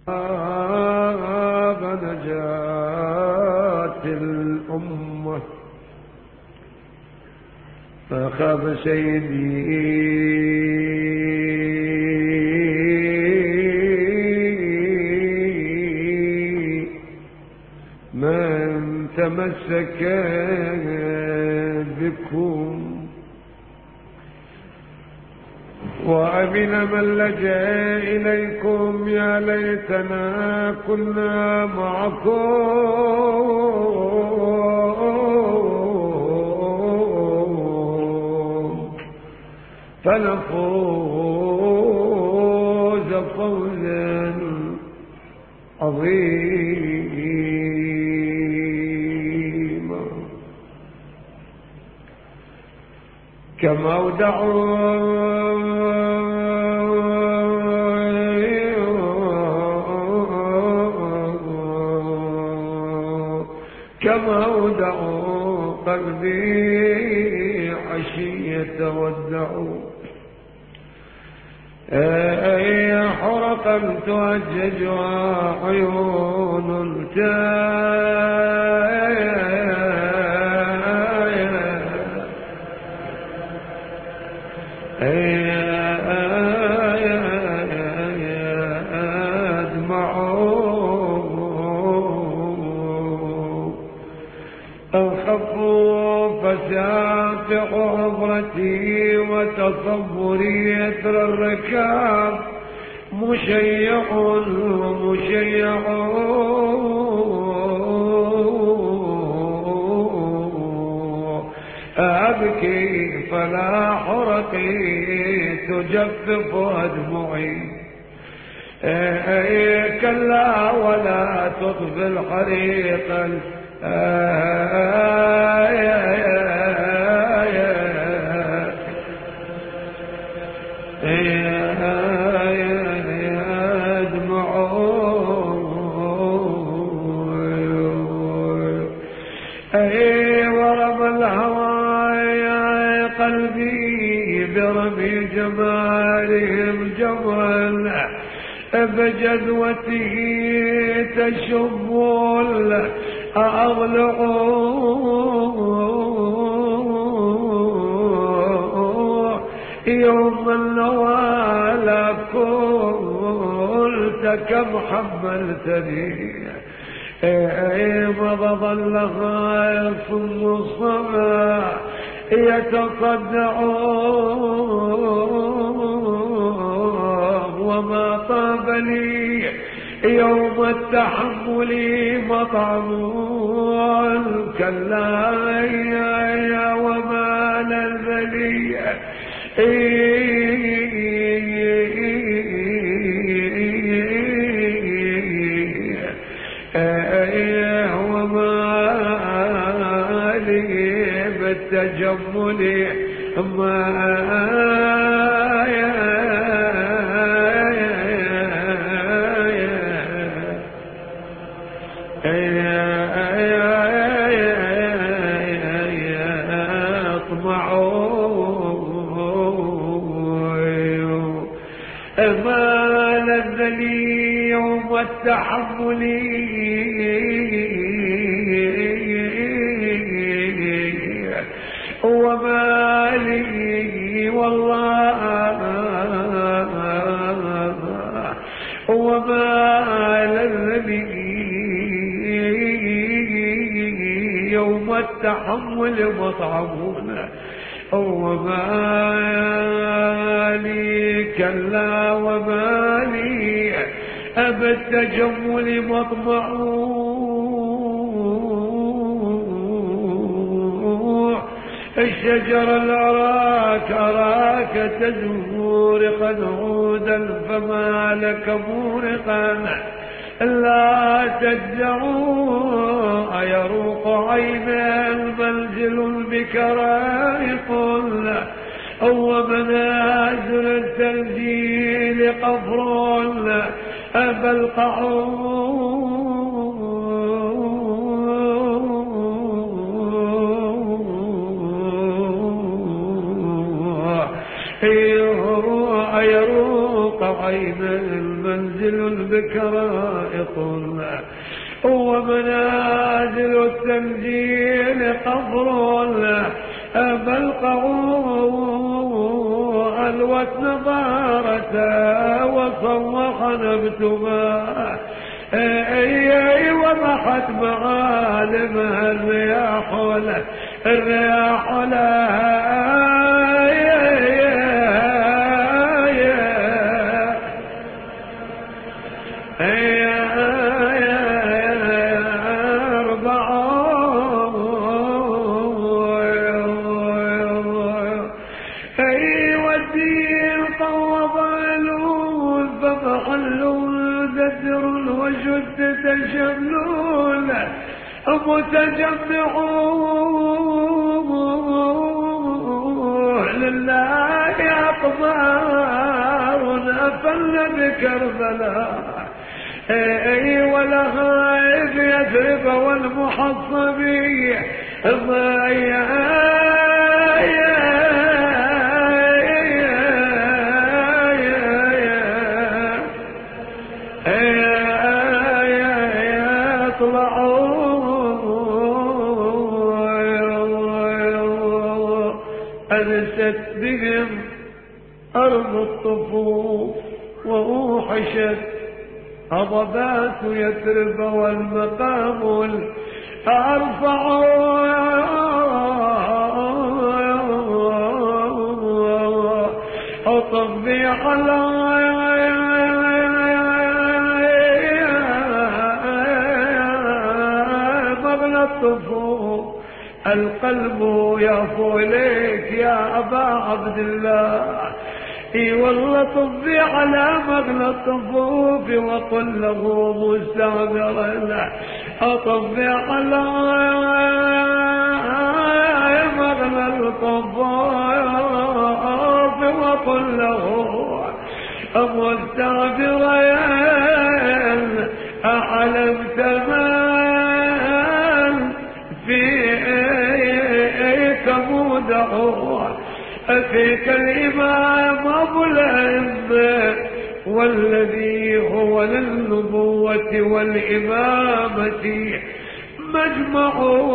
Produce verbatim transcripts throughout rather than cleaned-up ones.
نجاة الأمة فخاب سيدي من تمسك بكم وأمن من لجأ إليكم. يا ليتنا كنا معكم فنفوز فوزا عظيما. كما أودعوا كما أودعوا قلبي عشية ودعوا أي حرقا تهججها عيون فسافق عبرتي وتصبري يثر الركاب مشيع ومشيع أبكي فلا حرقي تجفف أدمعي كلا ولا تطفي الحريق ورب الهوى يا قلبي برمي جمالهم جمرا بجدوته تشب الأضلع يوم النوال قلت كم حملتني مضى ظلها يصم الصبا يتصدع وما طاب لي يوم التحمل مطعم كلا يا وما للبلي وما لي بالتجمل ما ما لذ لي يوم التحمل وما لي والله وما لذ لي يوم التحمل مطعمون وما لي كلا وما لي أبى التجمل مطمع الشجر الأراك أراك تزور قد عودا فما لك مورقا لا تدعوا أيروق عينا المنزل بكرائق أو منازل التنزيل قفر أبى القعود يروق عين منزل بكرائط ومنازل التمجيل قبر بل قعوا ألوت نظارة وصوخ نبتها اي وضحت معالمها الرياح ولا الرياح لها تشملون متجمعون لله أقدار أفل بكربلاء اي ولغايب يثرب والمحصبي ضيع أنست بهم أرض الطفوف وأوحشت هضبات يثرب والمقام الأرفع وتطبيع مغنى الطفوف القلب يهفو إليك يا أبا عبد الله اي والله طفي على مغنى الطفوف وقل له مستعمرا اطفي على مغنى الطفوف وقل له مستعمرا أحلمت من في كموده فيك الإمام أبو العزة والذي هو للنبوة والإمامة مجمع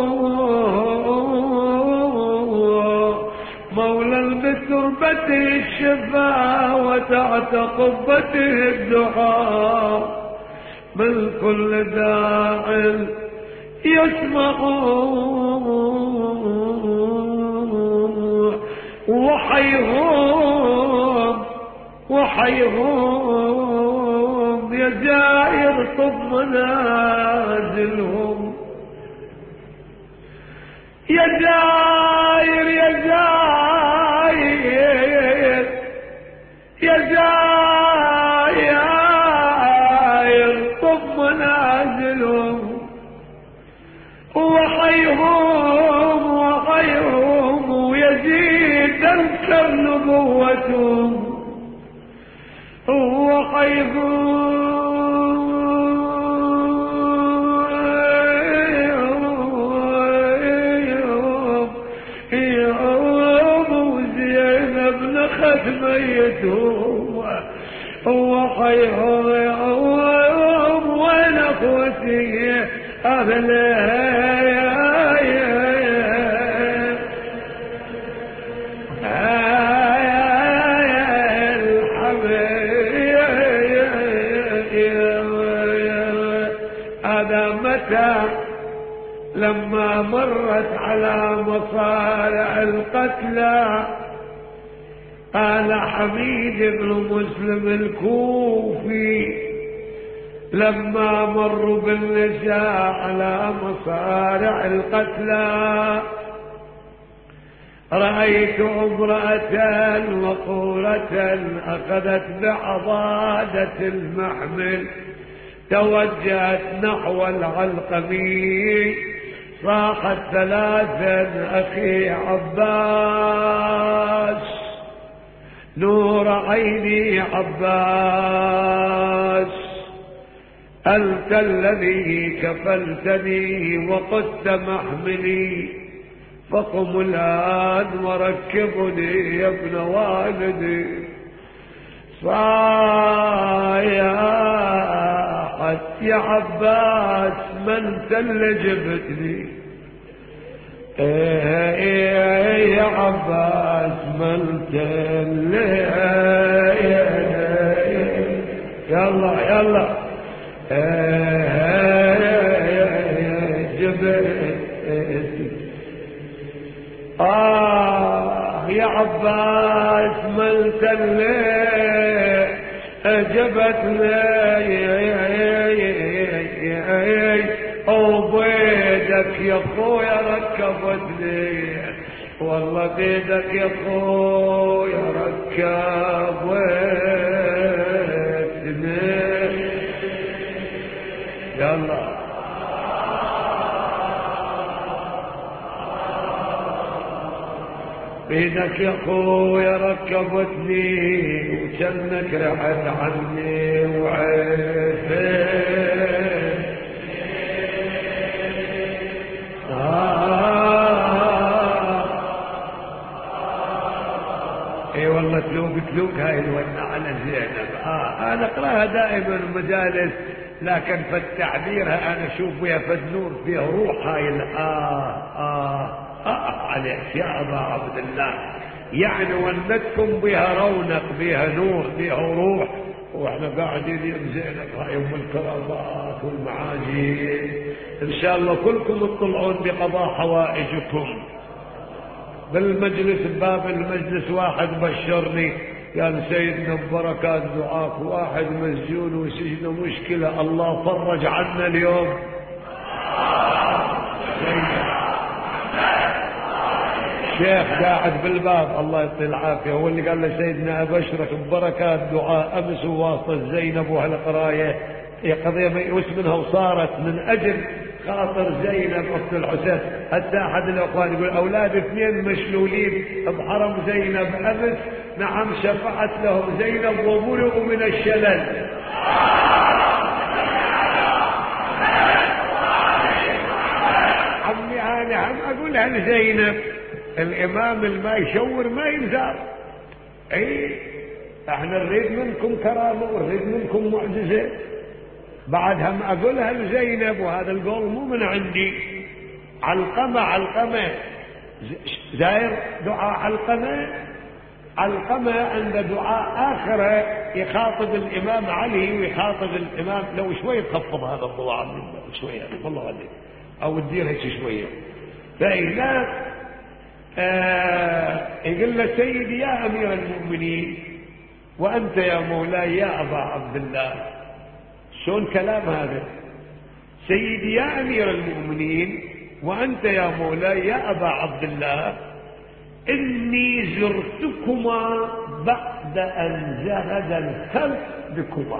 مولى بتربته الشفاء وتحت قبته الدعاء من كل داع يسمع وحيهم وحيهم يا زائر طب منازلهم يا زائر يا زائر يا زائر طب منازلهم وحيهم وحيهم ويزيد تنكر نبوتهم وحيهم وزينب نخت ميتهم وحيهم وين اخوتي أهلها هذا متى لما مرت على مصارع القتلى قال حميد بن مسلم الكوفي لما مروا بالنساء على مصارع القتلى رأيت امرأة وقورة أخذت بعضادة المحمل توجهت نحو العلقمي صاحت ثلاثا أخي عباس نور عيني عباس أنت الذي كفلتني وقدت محملي فقم الآن وركبني يا ابن والدي صايحت يا عباس ما انت اللي جبتني، ايه يا عباس ما انت اللي يلا يلا جبت. آه يا عباس ما انت اللي جبتني، وبيدك يا اخويا ركبتني، والله بيدك يا اخويا ركبتني. يلا بيدك يا اخويا ركبتني، وجنك رحت عني وعيفت. آه اي والله تلوق تلوق هاي الونة على زينب. آه انا اقراها دائما المجالس، لكن في التعبيرها انا اشوف فيها فدنور فيها روح هاي. آه آه آه عليك يا أبا عبد الله، يعني ونتكم بها رونق بها نور بها روح، واحنا قاعدين يوم زينب هاي يوم الكرامات والمعاجين. ان شاء الله كلكم تطلعون بقضاء حوائجكم. بالمجلس بباب المجلس واحد بشرني قال سيدنا ببركات دعاك واحد مسجون وسجنه مشكلة الله فرج عنا اليوم. شيخ قاعد بالباب الله يعطيه العافيه هو اللي قال له سيدنا ابشرك ببركات دعاء امس وواسطه زينب وهالقرايه قضيه وش منها وصارت من اجل خاطر زينب اخت الحسين. حتى احد الاخوان يقول اولاد اثنين مشلولين بحرم زينب امس، نعم شفعت لهم زينب وبلغوا من الشلل. عمي انا عم اقولها لزينب الامام الما يشور ما ينزار. اي احنا نريد منكم كرامه ونريد منكم معجزه. بعد هم اقولها لزينب وهذا القول مو من عندي. علقمه علقمه زاير دعاء علقمه علقمه عند دعاء اخر يخاطب الامام علي ويخاطب الامام. لو شوي تخفض هذا الضوء شويه والله عليك او تدير هيك شويه. فإذا آه يقول له سيدي يا أمير المؤمنين وأنت يا مولاي يا أبا عبد الله. شلون كلام هذا؟ سيدي يا أمير المؤمنين وأنت يا مولاي يا أبا عبد الله إني زرتكما بعد أن زهد الخلق بكما.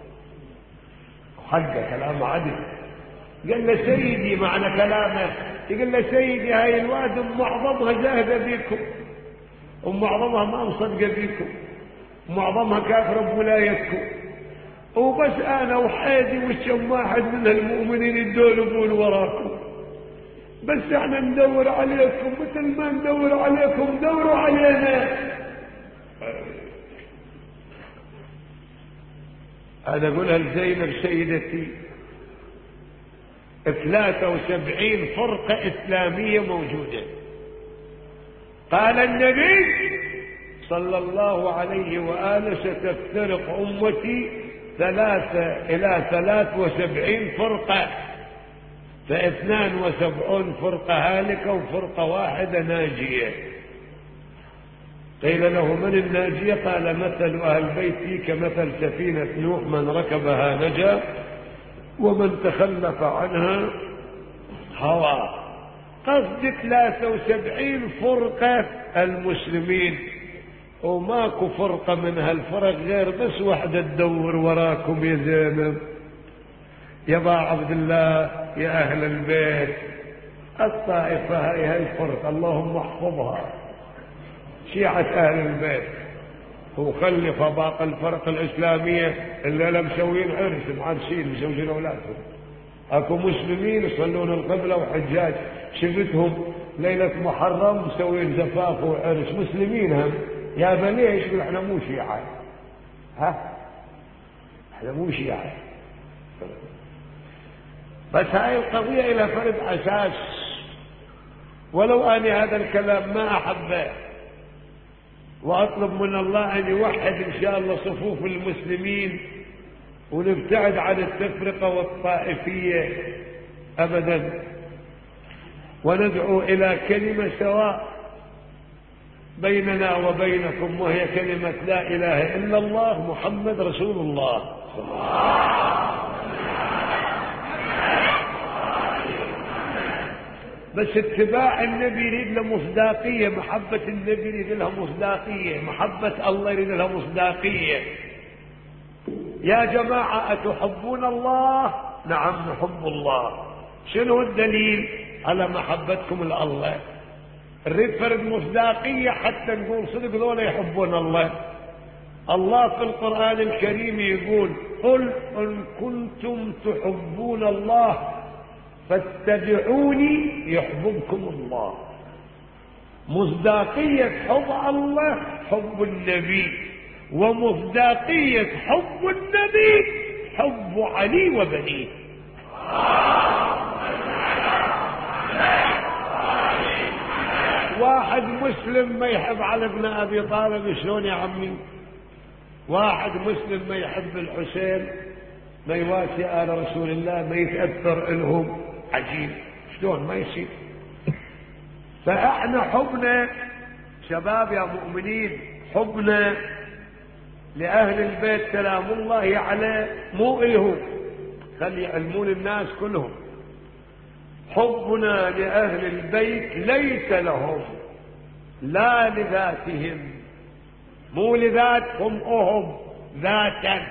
حق كلام عدل. قال له سيدي معنى كلامه يقول له سيدي هاي الواد معظمها زاهده بيكم ومعظمها ما مصدقه بيكم ومعظمها كافره بولايتكم، وبس انا وحيدي وكم واحد من المؤمنين يدولبون وراكم، بس احنا ندور عليكم مثل ما ندور عليكم دوروا علينا. انا اقولها لزينب سيدتي ثلاثة وسبعين فرقة إسلامية موجودة. قال النبي صلى الله عليه وآله ستفترق أمتي ثلاثة إلى ثلاث وسبعين فرقة، فاثنان وسبعون فرقة هالكة وفرقة واحدة ناجية. قيل له من الناجية؟ قال مثل أهل بيتي كمثل سفينة نوح من ركبها نجا ومن تخلف عنها هوى. قصد ثلاثة وسبعين فرقة المسلمين وماكو فرقة من هالفرق غير بس وحدة تدور وراكم يا زينب يا ابا عبد الله يا اهل البيت. الطائفة هاي هاي الفرقة اللهم احفظها شيعة اهل البيت وخلف باقي الفرق الاسلامية اللي لا مسوين عرس معرسين مسوين اولادهم. اكو مسلمين يصلون القبلة وحجاج شفتهم ليلة محرم مسوين زفاف وعرس مسلمين هم. يا بني يقول احنا مو شيعة ها احنا مو شيعة. بس هاي القضية إلى فرد أساس، ولو أني هذا الكلام ما أحبه، وأطلب من الله أن يوحد إن شاء الله صفوف المسلمين ونبتعد عن التفرقة والطائفية أبدا، وندعو إلى كلمة سواء بيننا وبينكم، وهي كلمة لا إله إلا الله محمد رسول الله. بس اتباع النبي يريد له مصداقية، محبة النبي يريد لها مصداقية، محبة الله يريد لها مصداقية. يا جماعة أتحبون الله؟ نعم نحب الله. شنو الدليل على محبتكم لله؟ نريد فرد مصداقية حتى نقول صدق ذولا يحبون الله. الله في القرآن الكريم يقول قل إن كنتم تحبون الله فاتبعوني يحببكم الله. مصداقية حب الله حب النبي، ومصداقية حب النبي حب علي وبنيه. واحد مسلم ما يحب علي بن أبي طالب شلون يا عمي؟ واحد مسلم ما يحب الحسين، ما يواسي آل رسول الله، ما يتأثر إلهم، عجيب شلون ما يصير. فإحنا حبنا شباب يا مؤمنين، حبنا لأهل البيت سلام الله عليه مو إلهم، خلي يعلمون الناس كلهم. حبنا لأهل البيت ليس لهم لا لذاتهم، مو لذاتهم أهم ذاتا.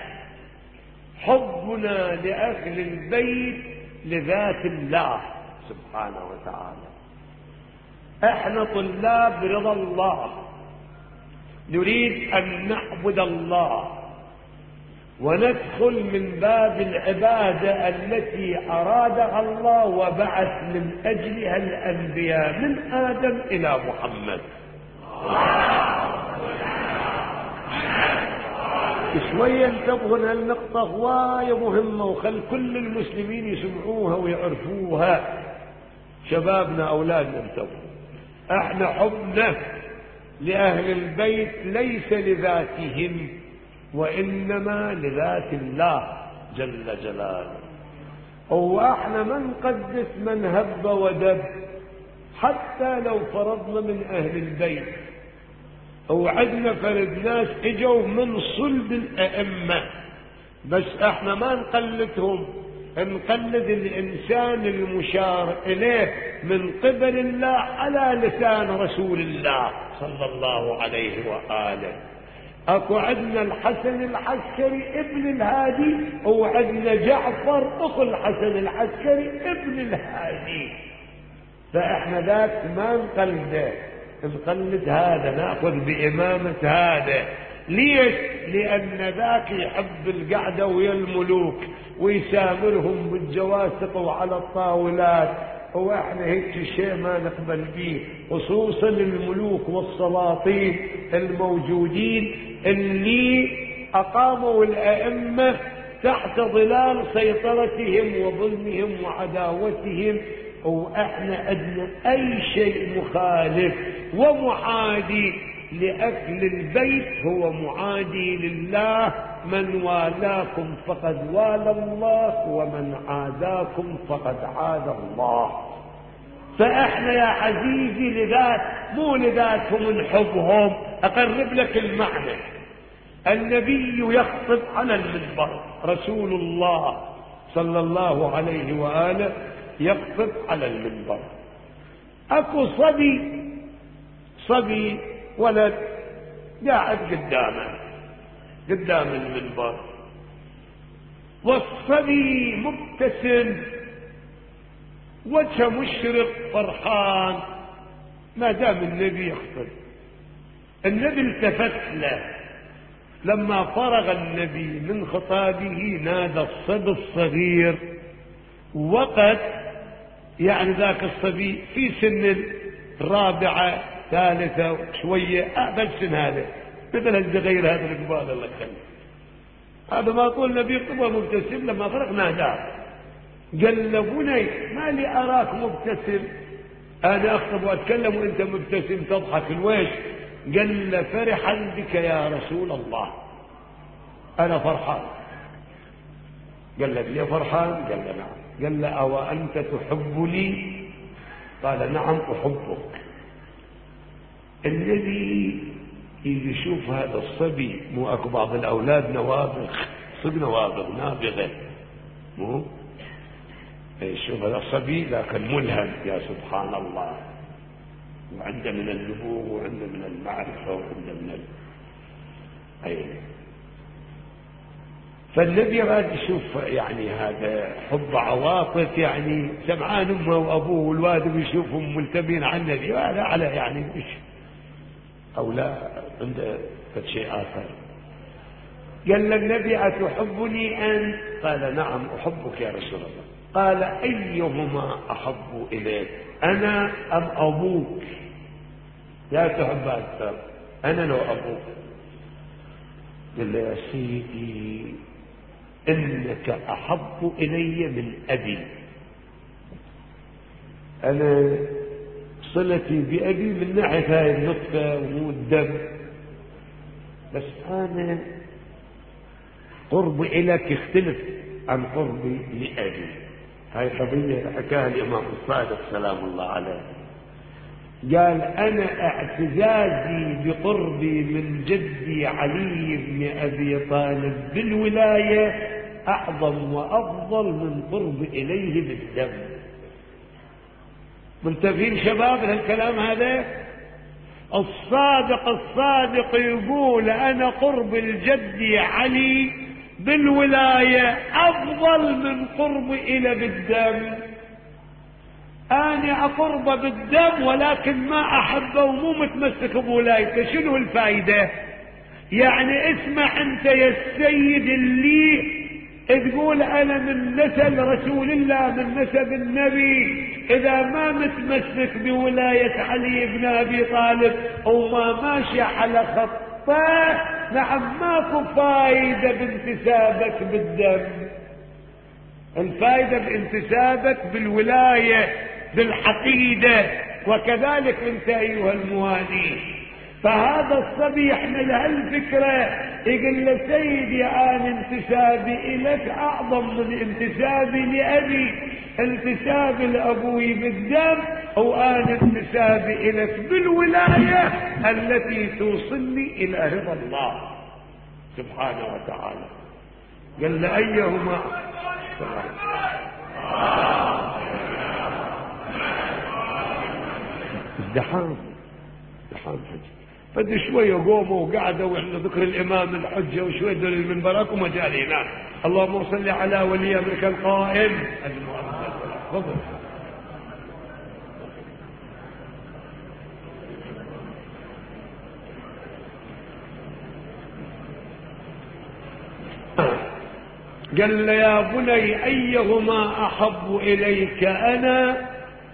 حبنا لأهل البيت لذات الله سبحانه وتعالى. احنا طلاب رضا الله، نريد أن نعبد الله وندخل من باب العبادة التي أرادها الله وبعث من أجلها الأنبياء من آدم إلى محمد. شوية انتبهوا هالنقطة هواية مهمة، وخل كل المسلمين يسمعوها ويعرفوها، شبابنا أولادنا انتبهوا. احنا حبنا لأهل البيت ليس لذاتهم وإنما لذات الله جل جلاله. واحنا ما نقدس من هب ودب حتى لو فرضنا من أهل البيت، وعدنا فرد ناس اجوا من صلب الأئمة، بس احنا ما نقلدهم، نقلد الإنسان المشار إليه من قبل الله على لسان رسول الله صلى الله عليه وآله. اكو عندنا الحسن العسكري ابن الهادي، وعندنا جعفر اخو الحسن العسكري ابن الهادي، فاحنا ذاك ما نقلده، نقلد هذا، ناخذ بإمامة هذا. ليش؟ لأن ذاك يحب القعدة ويا الملوك ويسامرهم بالجواسق وعلى الطاولات، واحنا هيك شيء ما نقبل به، خصوصا الملوك والسلاطين الموجودين اللي أقاموا الأئمة تحت ظلال سيطرتهم وظلمهم وعداوتهم. واحنا عندنا اي شيء مخالف ومعادي لأهل البيت هو معادي لله. من والاكم فقد والى الله ومن عاداكم فقد عاد الله. فاحنا يا عزيزي لذات مو لذاتهم نحبهم. اقرب لك المعنى، النبي يخطب على المنبر، رسول الله صلى الله عليه وآله يخطب على المنبر، اكو صبي صبي ولد قاعد قدامه قدام المنبر، والصبي مبتسم وجهه مشرق فرحان ما دام النبي يخطب. النبي التفت له لما فرغ النبي من خطابه، نادى الصبي الصغير، وقد يعني ذاك الصبي في سن الرابعة ثالثة شوية أقل سن، هذا مثل الصغير هذا القبال الله يخليه، هذا ما طول النبي قبة مبتسم لما فرق ناداه قال له بني ما لي أراك مبتسم، أنا أخطب وأتكلم وأنت مبتسم تضحك الويش؟ قال له فرحا بك يا رسول الله، أنا فرحان. قال له ليه فرحان؟ قال له نعم. قال له أو أنت تحبني؟ قال نعم أحبك. الذي يجي يشوف هذا الصبي، مو أكو بعض الأولاد نوابغ، صدق نوابغ نابغة، مو يشوف هذا الصبي لكن ملهم، يا سبحان الله، وعنده من النبوغ وعنده من المعرفة وعنده من ال... أي فالنبي راد يشوف يعني هذا حب عواطف، يعني سمعان امه وابوه والواد بيشوفهم ملتمين على النبي، هذا على يعني مش او لا عنده شيء اخر. قال النبي أتحبني أنت؟ قال نعم أحبك يا رسول الله. قال أيهما أحب إليك، أنا أم أبوك؟ يا تحب أكثر، أنا لو أبوك. قال يا سيدي إنك أحب إلي من أبي، أنا صلتي بأبي من ناحية هاي النطفة والدم، بس أنا قربي إليك يختلف عن قربي لأبي. هاي قضية حكاها الإمام الصادق سلام الله عليه، قال أنا اعتزازي بقربي من جدي علي بن أبي طالب بالولاية أعظم وأفضل من قربي إليه بالدم. منتبهين شباب للكلام هذا؟ الصادق الصادق يقول أنا قرب الجدي علي بالولاية أفضل من قرب إلى بالدم. أنا أقرب بالدم ولكن ما أحبه ومو متمسك بولايته. شنو الفائدة؟ يعني اسمع أنت يا السيد اللي تقول أنا من نسل رسول الله من نسب النبي، إذا ما متمسك بولاية علي بن أبي طالب وما ماشي على خطه، نعم ماكو فايدة بانتسابك بالدم. الفائدة بانتسابك بالولاية بالحقيدة. وكذلك انت أيها الموالي. فهذا الصبي يحمل هالفكرة، يقول له سيدي أنا انتسابي إليك أعظم من انتسابي لأبي، انتسابي لأبوي بالدم وأنا انتسابي إليك بالولاية التي توصلني إلى رضا الله سبحانه وتعالى. قال له أيهما ازدحام ازدحام حج. فد شوية قوموا وقعدوا وإحنا ذكر الإمام الحجة وشوية دول المنبرات ومجالينا. اللهم صل على ولي أمرك القائم تفضل. قال له يا بني أيهما أحب إليك أنا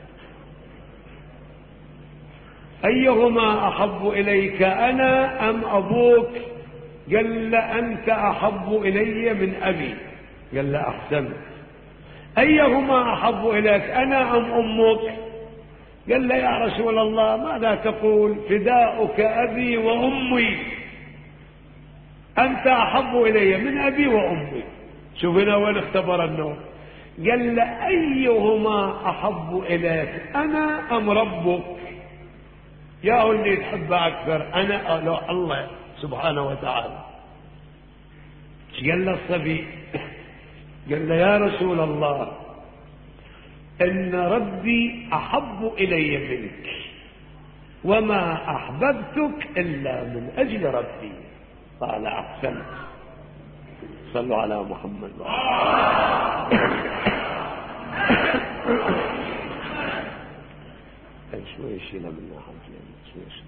أيهما أحب إليك أنا أم أبوك؟ قال له أنت أحب إلي من أبي. قال له أحسن. أيهما أحب إليك أنا أم أمك؟ قال له يا رسول الله ماذا تقول؟ فداؤك أبي وأمي، أنت أحب إلي من أبي وأمي. شوف هنا وين اختبر النوم. قال له أيهما أحب إليك أنا أم ربك؟ يا اللي تحب أكثر أنا لو الله سبحانه وتعالى. قال له الصبي؟ قال له يا رسول الله إن ربي أحب إلي منك وما أحببتك إلا من أجل ربي. قال أحسنت. صلوا على محمد. شوي شينا منها حاجة شوي.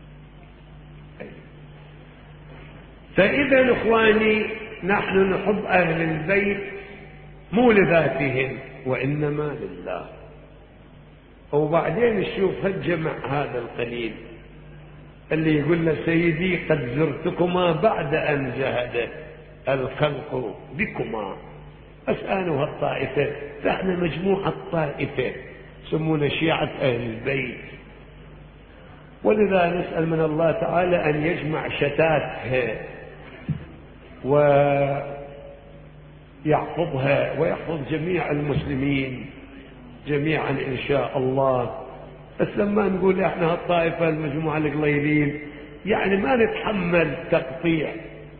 فإذا إخواني نحن نحب أهل البيت مو لذاتهم وإنما لله. وبعدين نشوف هالجمع هذا القليل اللي يقول له سيدي قد زرتكما بعد أن جهده الخلق بكما أسألها الطائفة. فإحنا مجموعة طائفة يسمون شيعة أهل البيت، ولذا نسأل من الله تعالى أن يجمع شتاتها ويحفظها ويحفظ جميع المسلمين جميعا إن شاء الله. بس لما نقول احنا هالطائفة المجموعة القليلين يعني ما نتحمل تقطيع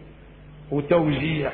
وتوزيع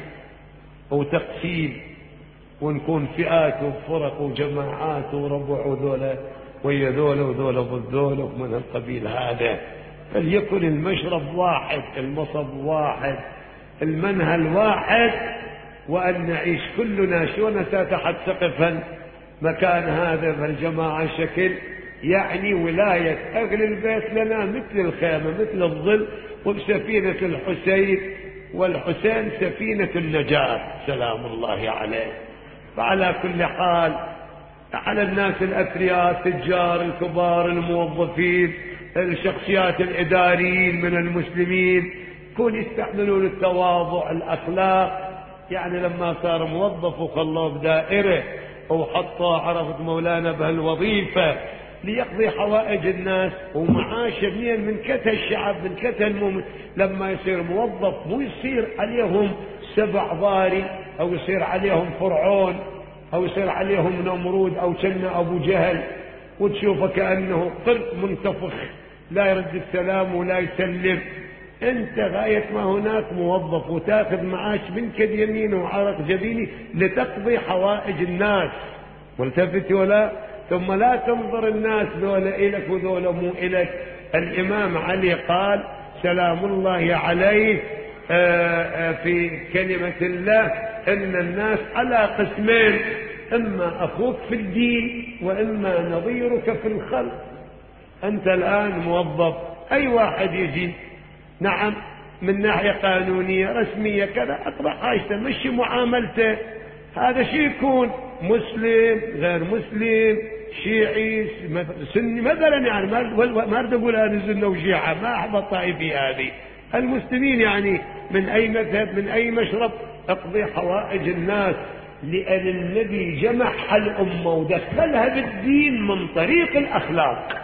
وتقسيم ونكون فئات وفرق وجماعات وربع وذولا ويا ذولا وذولا والذولا ومن القبيل هذا. فليكن المشرب واحد، المصب واحد، المنهل واحد، وأن نعيش كلنا شونة تحت سقف مكان هذا. فالجماعة شكل يعني ولاية أهل البيت لنا مثل الخيمة مثل الظل، وبسفينة الحسين والحسين سفينة النجاة سلام الله عليه. فعلى كل حال على الناس الأثرياء التجار الكبار الموظفين الشخصيات الإداريين من المسلمين كون يستعملون التواضع الأخلاق. يعني لما صار موظف وخلوه بدائرة وحطه عرفت مولانا بهالوظيفة ليقضي حوائج الناس ومعاشه منين من كثر الشعب من كثر المؤمن. لما يصير موظف مو يصير عليهم سبع ضاري أو يصير عليهم فرعون أو يصير عليهم نمرود أو كنا أبو جهل وتشوفه كأنه قرد منتفخ لا يرد السلام ولا يسلم. انت غاية ما هناك موظف وتاخذ معاش منكد يمينه وعرق جبيني لتقضي حوائج الناس والتفت ولا ثم لا تنظر الناس ذولا إلك وذولا مو إلك. الإمام علي قال سلام الله عليه في كلمة الله إن الناس على قسمين، إما أخوك في الدين وإما نظيرك في الخلق. أنت الآن موظف أي واحد يجي نعم من ناحية قانونية رسمية كذا أطرح حاجته مشي معاملته. هذا شيء يكون مسلم غير مسلم شيعي سني مثلا يعني ما أريد أقول أنا سنة وشيعة ما أحب الطائفي هذه. المسلمين يعني من أي مذهب من أي مشرب اقضي حوائج الناس. لأن النبي جمع الأمة ودخلها بالدين من طريق الأخلاق.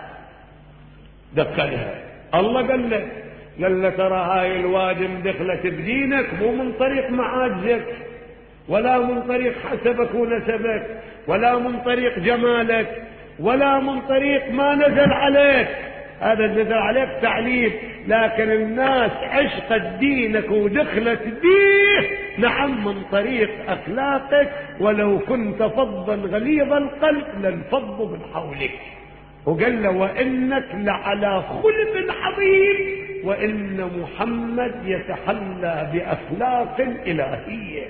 دخلها الله قال له قال له ترى هاي الوادم دخلت بدينك مو من طريق معاجزك ولا من طريق حسبك ونسبك ولا من طريق جمالك ولا من طريق ما نزل عليك. هذا نزل عليك تعليم، لكن الناس عشقت دينك ودخلت بيه نعم من طريق أخلاقك. ولو كنت فظا غليظ القلب لانفضوا من حولك. وقال له وإنك لعلى خلق عظيم وإن محمد يتحلى بأخلاق إلهية.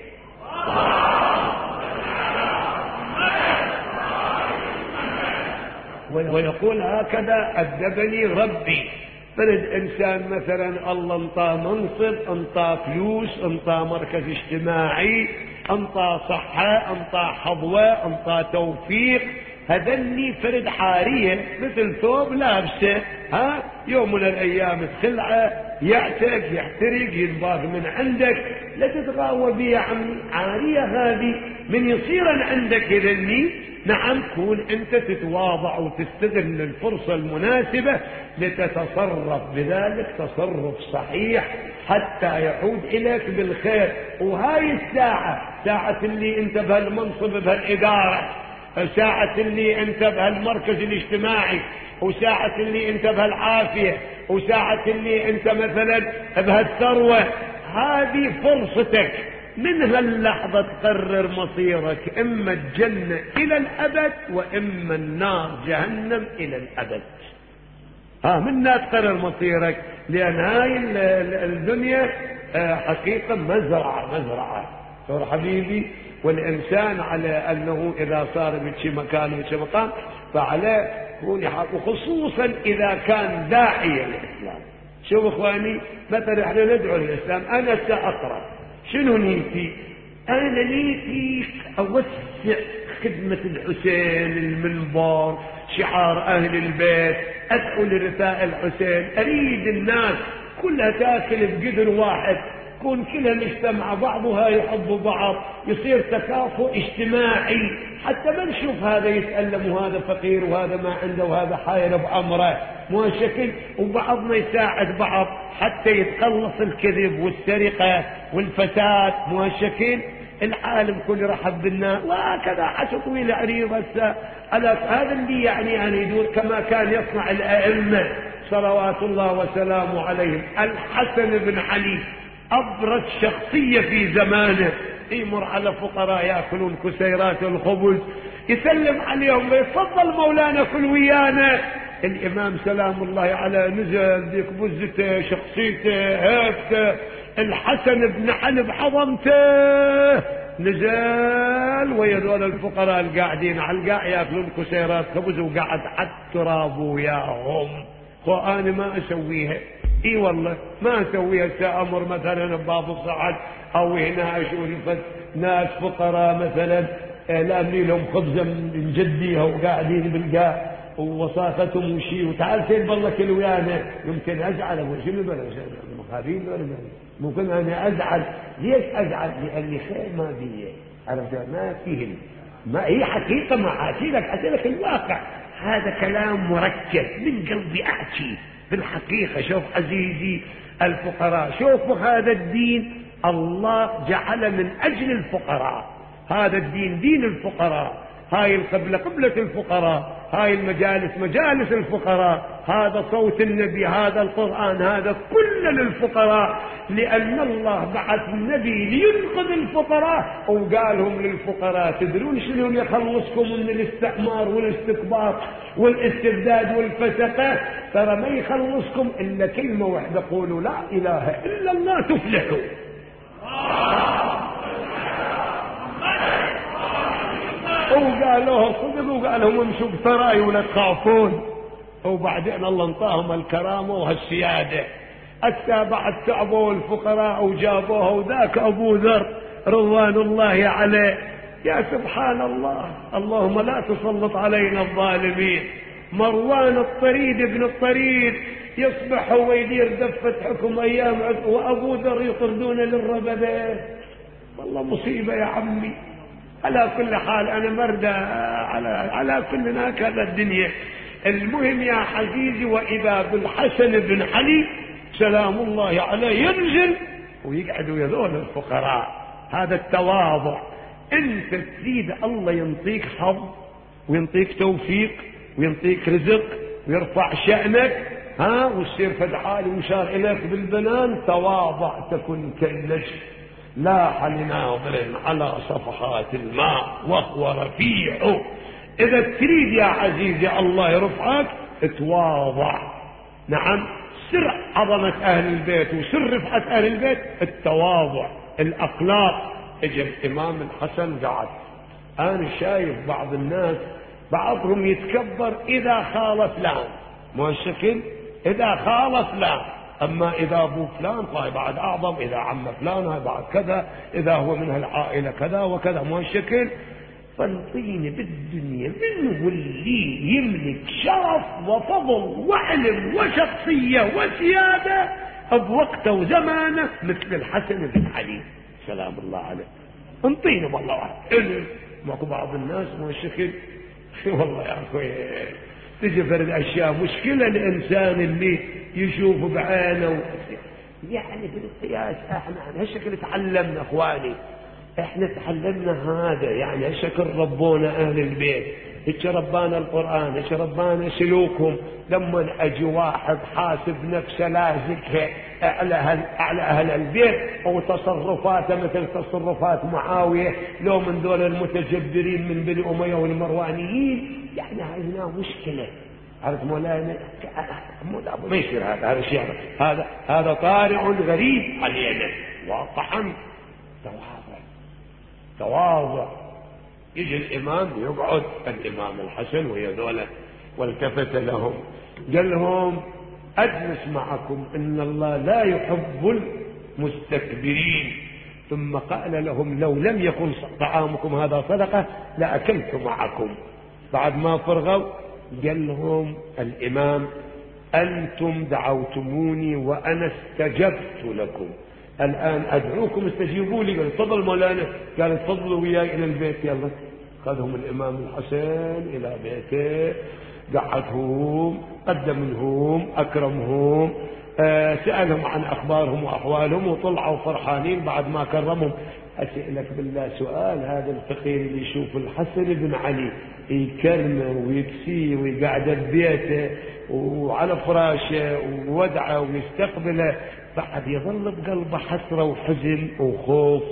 ويقول هكذا أدبني ربي. فرد إنسان مثلا الله انطى منصب انطى فلوس انطى مركز اجتماعي انطى صحة انطى حظوة انطى توفيق، هذني فرد حارية مثل ثوب لابسه ها يوم من الأيام تخلعه يعتق يحترق ينباغ من عندك لا تتغاوى بيه يا عمي. عارية هذه من يصير عندك ذني نعم كون انت تتواضع وتستغل الفرصة المناسبة لتتصرف بذلك تصرف صحيح حتى يعود إليك بالخير. وهاي الساعة ساعة اللي انت بهالمنصب بهالإدارة، ساعة اللي انت بهالمركز الاجتماعي، وساعة اللي انت بهالعافية، وساعة اللي انت مثلا بهالثروة، هذه فرصتك من هاللحظة تقرر مصيرك إما الجنة إلى الأبد وإما النار جهنم إلى الأبد. ها منها تقرر مصيرك. لأن هاي الدنيا حقيقة مزرعة مزرعة صور حبيبي. والإنسان على أنه إذا صار من شي مكان من شي مقام فعليه يكون يحق، وخصوصا إذا كان داعية للإسلام. شوف إخواني مثلا احنا ندعو للإسلام، أنا سأقرأ شنو نيتي؟ أنا نيتي أوسع خدمة الحسين المنبر شعار أهل البيت، أدعو لرثاء الحسين، أريد الناس كلها تاكل بقدر واحد. تكون كلها مجتمع بعضها يحب بعض، يصير تكافؤ اجتماعي، حتى ما نشوف هذا يتألم وهذا فقير وهذا ما عنده وهذا حاير بأمره، مو هالشكل، وبعضنا يساعد بعض حتى يتخلص الكذب والسرقة والفساد، مو هالشكل. العالم كل رحب بالناس وهكذا حسب طويل عريض. هسه على هذا اللي يعني يعني يدور كما كان يصنع الأئمة صلوات الله وسلامه عليهم. الحسن بن علي أبرز شخصية في زمانه، يمر على فقراء يأكلون كسيرات الخبز يسلم عليهم ويتفضل مولانا كل ويانا. الإمام سلام الله عليه نزل ذيك بزته شخصيته هيبته، الحسن بن علي بحضمته نزل ويذول الفقراء القاعدين على القاع يأكلون كسيرات خبز وقعد على التراب وياهم. وأنا ما أسويها، اي والله ما اسويها. سأمر مثلا بباب الصعد او هنا اشوف ناس فقراء مثلا لامني لهم خبزه من جديها وقاعدين بالقاع ووصافتهم وشي وتعال سيد بالله كل ويانا، يمكن ازعل ابو شنو بلا مخابين ولا ممكن انا ازعل. ليش ازعل؟ لاني خير ما بي، عرفت؟ ما فيهم، ما هي حقيقه، ما احكي لك احكي لك الواقع. هذا كلام مركب من قلبي احكي بالحقيقة. شوف عزيزي الفقراء، شوفوا هذا الدين الله جعل من أجل الفقراء. هذا الدين دين الفقراء، هاي القبلة قبلة الفقراء، هاي المجالس مجالس الفقراء، هذا صوت النبي، هذا القرآن، هذا كل للفقراء، لأن الله بعث النبي لينقذ الفقراء وقالهم للفقراء تدرون شنو يخلصكم من الاستعمار والاستكبار والاستبداد والفسقة؟ ترى ما يخلصكم إلا كلمة واحدة، قولوا لا إله إلا الله تفلحوا. وقالوه صدق وقالهم امشوا بسراي ولا تخافون، وبعدين الله انطاهم الكرامة وهالسيادة. السابعة تعبوا الفقراء وجابوه، وذاك أبو ذر رضوان الله عليه. يا سبحان الله، اللهم لا تسلط علينا الظالمين. مروان الطريد ابن الطريد يصبح ويدير دفة حكم أيام، وأبو ذر يطردون للربدة. والله مصيبة يا عمي. على كل حال أنا مردة على على كل هكذا الدنيا. المهم يا حزيزي، وإذا بالحسن بن علي سلام الله عليه ينزل ويقعد ويذول الفقراء. هذا التواضع. أنت تريد الله ينطيك حظ وينطيك توفيق وينطيك رزق ويرفع شأنك، ها، والسير فدعالي ومشار إليك بالبنان، تواضع تكن كالنجم لاح لناظر على صفحات الماء وهو رفيع. إذا تريد يا عزيزي الله يرفعك اتواضع. نعم، سر عظمة أهل البيت وسر رفعة أهل البيت التواضع، الأخلاق. اجى الإمام الحسن قعد. أنا شايف بعض الناس بعضهم يتكبر إذا خالف فلان، مو الشكل، إذا خالف فلان، أما إذا أبو فلان فهي بعد أعظم، إذا عم فلان هاي بعد كذا، إذا هو من هالعائلة كذا وكذا، مو الشكل. فانطيني بالدنيا من واللي يملك شرف وفضل وعلم وشخصية وسيادة بوقته وزمانه مثل الحسن بن علي سلام الله عليه. انطيني والله واحد علم. ماكو بعض الناس مو الشكل. والله يا أخوي تجي فرد أشياء مشكلة الإنسان اللي يشوفه بعينه. يعني بالقياس احنا هالشكل تعلمنا اخواني، احنا تعلمنا هذا، يعني هالشكل ربونا اهل البيت، هيك ربانا القرآن، هيك ربانا سلوكهم. لما اجي واحد حاسب نفسه لازكه على اهل على اهل البيت او تصرفاته مثل تصرفات معاويه لو من دول المتجبرين من بني اميه والمروانيين، يعني هاي هنا مشكله. عرفت مولانا؟ ما يصير هذا هذا شيء، هذا هذا طارئ غريب علينا واقعا. تواضع تواضع. يجي الإمام يقعد الإمام الحسن ويذوله، والتفت لهم قال لهم أجلس معكم، إن الله لا يحب المستكبرين. ثم قال لهم لو لم يكن طعامكم هذا صدقة لأكلت معكم. بعد ما فرغوا قال لهم الإمام أنتم دعوتموني وأنا استجبت لكم، الآن أدعوكم استجيبوا لي. قال تفضل مولانا. قال تفضلوا وياي إلى البيت. يلا خذهم الإمام الحسن إلى بيته، قعدهم، قدم لهم، أكرمهم، آه سألهم عن أخبارهم وأحوالهم، وطلعوا فرحانين بعد ما كرمهم. أسألك بالله سؤال، هذا الفقير اللي يشوف الحسن بن علي يكرمه ويكسيه ويقعد ببيته وعلى فراشه وودعه ويستقبله، بعد يظل بقلبه حسرة وحزن وخوف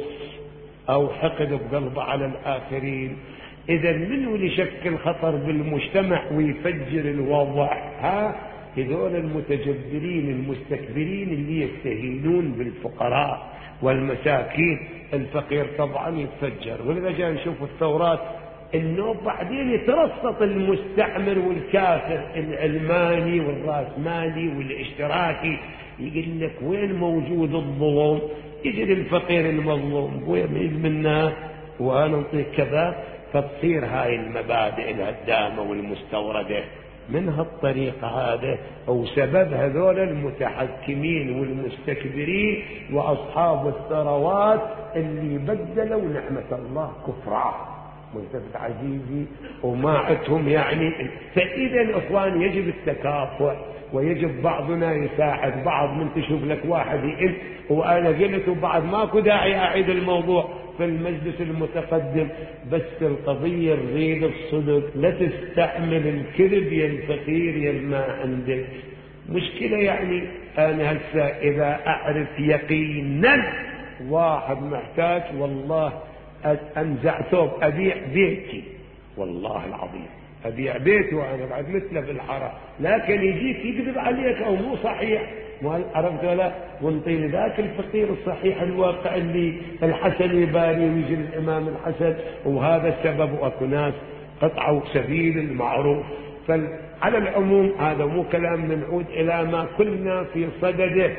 أو حقد بقلبه على الآخرين؟ إذا منو اللي يشكل خطر بالمجتمع ويفجر الوضع؟ ها هذول المتجبرين المستكبرين اللي يستهينون بالفقراء والمساكين. الفقير طبعا يتفجر. ولذا جاء نشوف الثورات انه بعدين يترصط المستعمر والكافر العلماني والراسمالي والاشتراكي، يقول لك وين موجود الظلم؟ يجي الفقير المظلوم ويميل منه وانا نعطيك كذا، فتصير هاي المبادئ الهدامه والمستورده من هالطريقة هذا، أو سبب هذول المتحكمين والمستكبرين وأصحاب الثروات اللي بدلوا نعمة الله كفرا. ملتفت عزيزي وما عدهم يعني. فإذا إخوان يجب التكافؤ، ويجب بعضنا يساعد بعض. من تشوف لك واحد يقل وأنا قلت وبعد ماكو داعي أعيد الموضوع في المجلس المتقدم، بس القضية نريد الصدق، لا تستعمل الكذب يا الفقير يا ما عندك مشكلة. يعني أنا هسه إذا أعرف يقينا واحد محتاج، والله أنزع ثوب أبيع بيتي، والله العظيم أبيع بيتي وأنا بعد مثله في الحرام، لكن يجيك يكذب عليك أو مو صحيح، عرفت ولا؟ ونطي ذاك الفقير الصحيح الواقع اللي الحسن يباري ويجي الإمام الحسن. وهذا السبب، وأكو ناس قطعوا سبيل المعروف. فعلى العموم هذا مو كلام، نعود إلى ما كنا في صدده.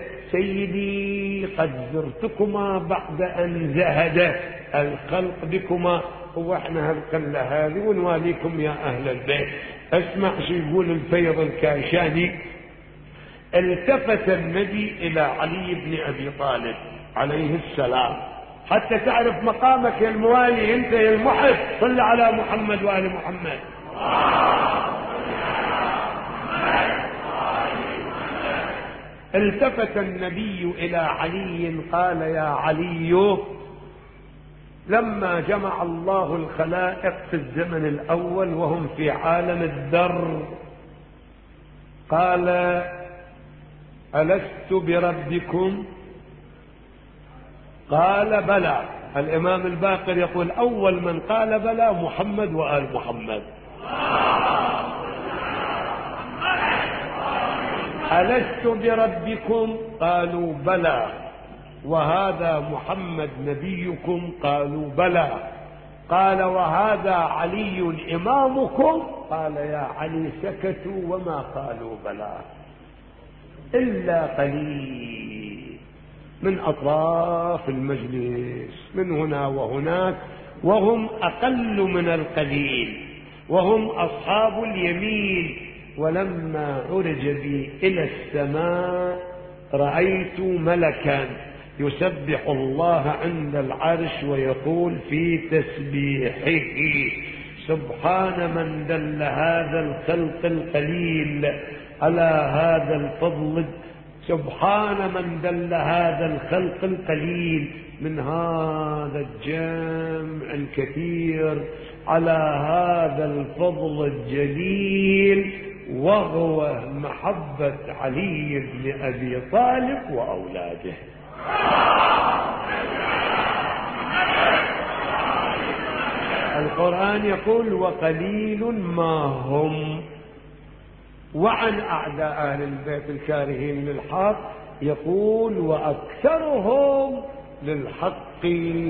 سيدي قد زرتكما بعد أن زهد الخلق بكما، واحنا هالقلة هذه ونواليكم يا أهل البيت. اسمع شو يقول الفيض الكاشاني. التفت النبي إلى علي بن أبي طالب عليه السلام، حتى تعرف مقامك يا الموالي، انت يا المحب، صل على محمد وآل محمد. التفت النبي إلى علي قال يا علي، لما جمع الله الخلائق في الزمن الأول وهم في عالم الذر، قال ألست بربكم؟ قال بلى. الإمام الباقر يقول أول من قال بلى محمد وآل محمد. ألست بربكم؟ قالوا بلى. وهذا محمد نبيكم؟ قالوا بلى. قال وهذا علي إمامكم؟ قال يا علي سكتوا وما قالوا بلى إلا قليل من أطراف المجلس من هنا وهناك، وهم أقل من القليل، وهم أصحاب اليمين. ولما عرج بي إلى السماء رأيت ملكا يسبح الله عند العرش ويقول في تسبيحه سبحان من دل هذا الخلق القليل على هذا الفضل، سبحان من دل هذا الخلق القليل من هذا الجمع الكثير على هذا الفضل الجليل، وهو محبة علي بن أبي طالب وأولاده. القرآن يقول وقليل ما هم. وعن أعداء أهل البيت الكارهين للحق يقول وأكثرهم للحق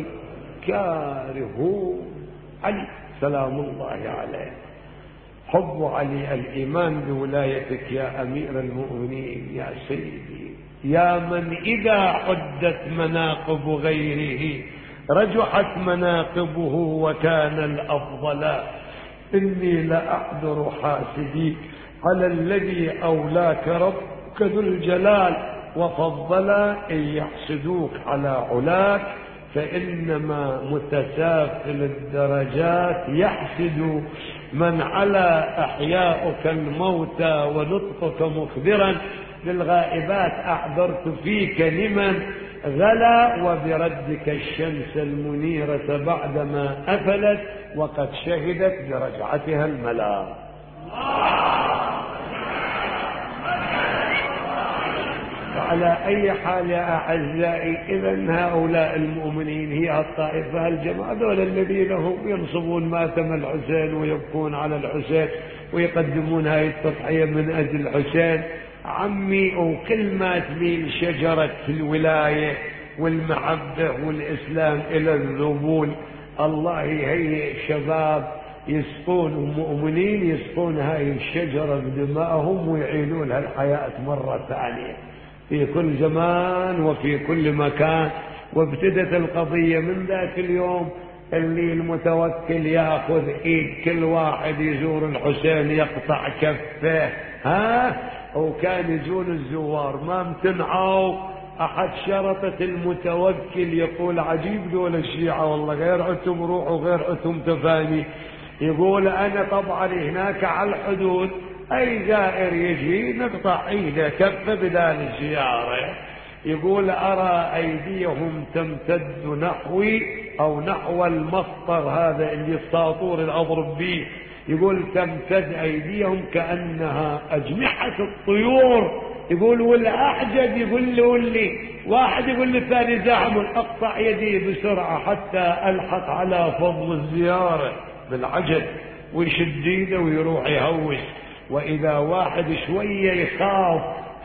كارهون. علي سلام الله عليه. حب علي الإيمان بولايتك يا أمير المؤمنين يا سيدي، يا من إذا عدت مناقب غيره رجحت مناقبه وكان الأفضل. إني لأحذر حاسدي على الذي أولاك ربك ذو الجلال وفضل إن يحسدوك على علاك فإنما متسافل الدرجات يحسد من على أحياؤك الموتى ونطقك مخبرا للغائبات أعذرت فيك لمن غلا وبردك الشمس المنيرة بعدما أفلت وقد شهدت برجعتها الملا. على أي حال يا أعزائي إذن هؤلاء المؤمنين هي الطائفة الجماعة دول الذين هم ينصبون ماتم الحسين ويبكون على الحسين ويقدمون هاي التضحية من أجل الحسين. عمي وكل ما تميل شجرة الولاية والمحبة والإسلام إلى الذبول الله يهيئ شباب يسقون ومؤمنين يسقون هاي الشجرة بدمائهم ويعينون هالحياة مرة ثانية في كل زمان وفي كل مكان. وابتدت القضية من ذاك اليوم اللي المتوكل ياخذ ايد كل واحد يزور الحسين يقطع كفه ها، وكان يزور الزوار ما امتنعوا. احد شرطة المتوكل يقول عجيب دول الشيعة والله غير عتم روح وغير عتم تفاني. يقول انا طبعا هناك على الحدود اي زائر يجي نقطع ايده كفه بدال الزيارة. يقول ارى ايديهم تمتد نحوي او نحو المسطر هذا اللي الساطور الاضرب به. يقول تمتد ايديهم كانها اجنحة الطيور. يقول والاحجد يقول له واللي واحد يقول للثاني زعم اقطع يدي بسرعة حتى الحق على فضل الزيارة بالعجل ويشد ايده ويروح يهوس. واذا واحد شوية يخاف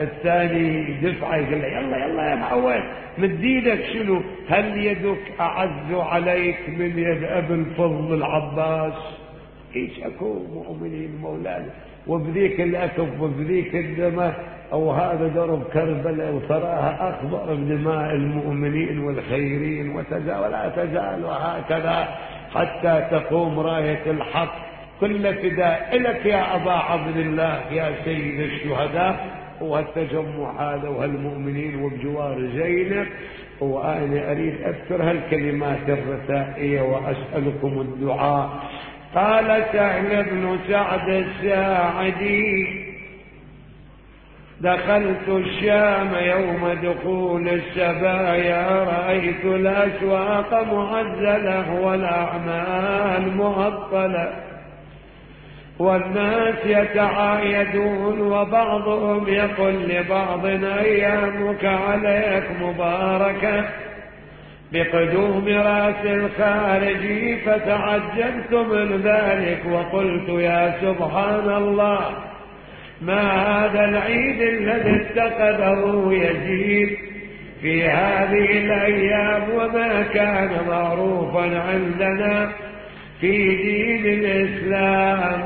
الثاني دفعه يقول له يلا يلا يا معود مد ايدك. شنو هل يدك اعز عليك من يد ابي الفضل العباس؟ ايش اكو مؤمنين مولانا وبذيك الاكف وبذيك الدماء او هذا درب كربلاء وتراها اخضر بدماء المؤمنين والخيرين وتزال ولا تزال وهكذا حتى تقوم راية الحق. كل فداء لك يا أبا عبد الله يا سيد الشهداء. وهالتجمع هذا وهالمؤمنين وبجوار زينب. وأنا أريد أذكر هالكلمات الرثائية وأسألكم الدعاء. قال سهل بن سعد الساعدي دخلت الشام يوم دخول السبايا رأيت الأسواق معزلة والأعمال معطلة والناس يتعايدون وبعضهم يقول لبعض أيامك عليك مباركة بقدوم رأس الخارجي. فتعجبت من ذلك وقلت يا سبحان الله ما هذا العيد الذي اتخذه يزيد في هذه الأيام وما كان معروفا عندنا في دين الإسلام.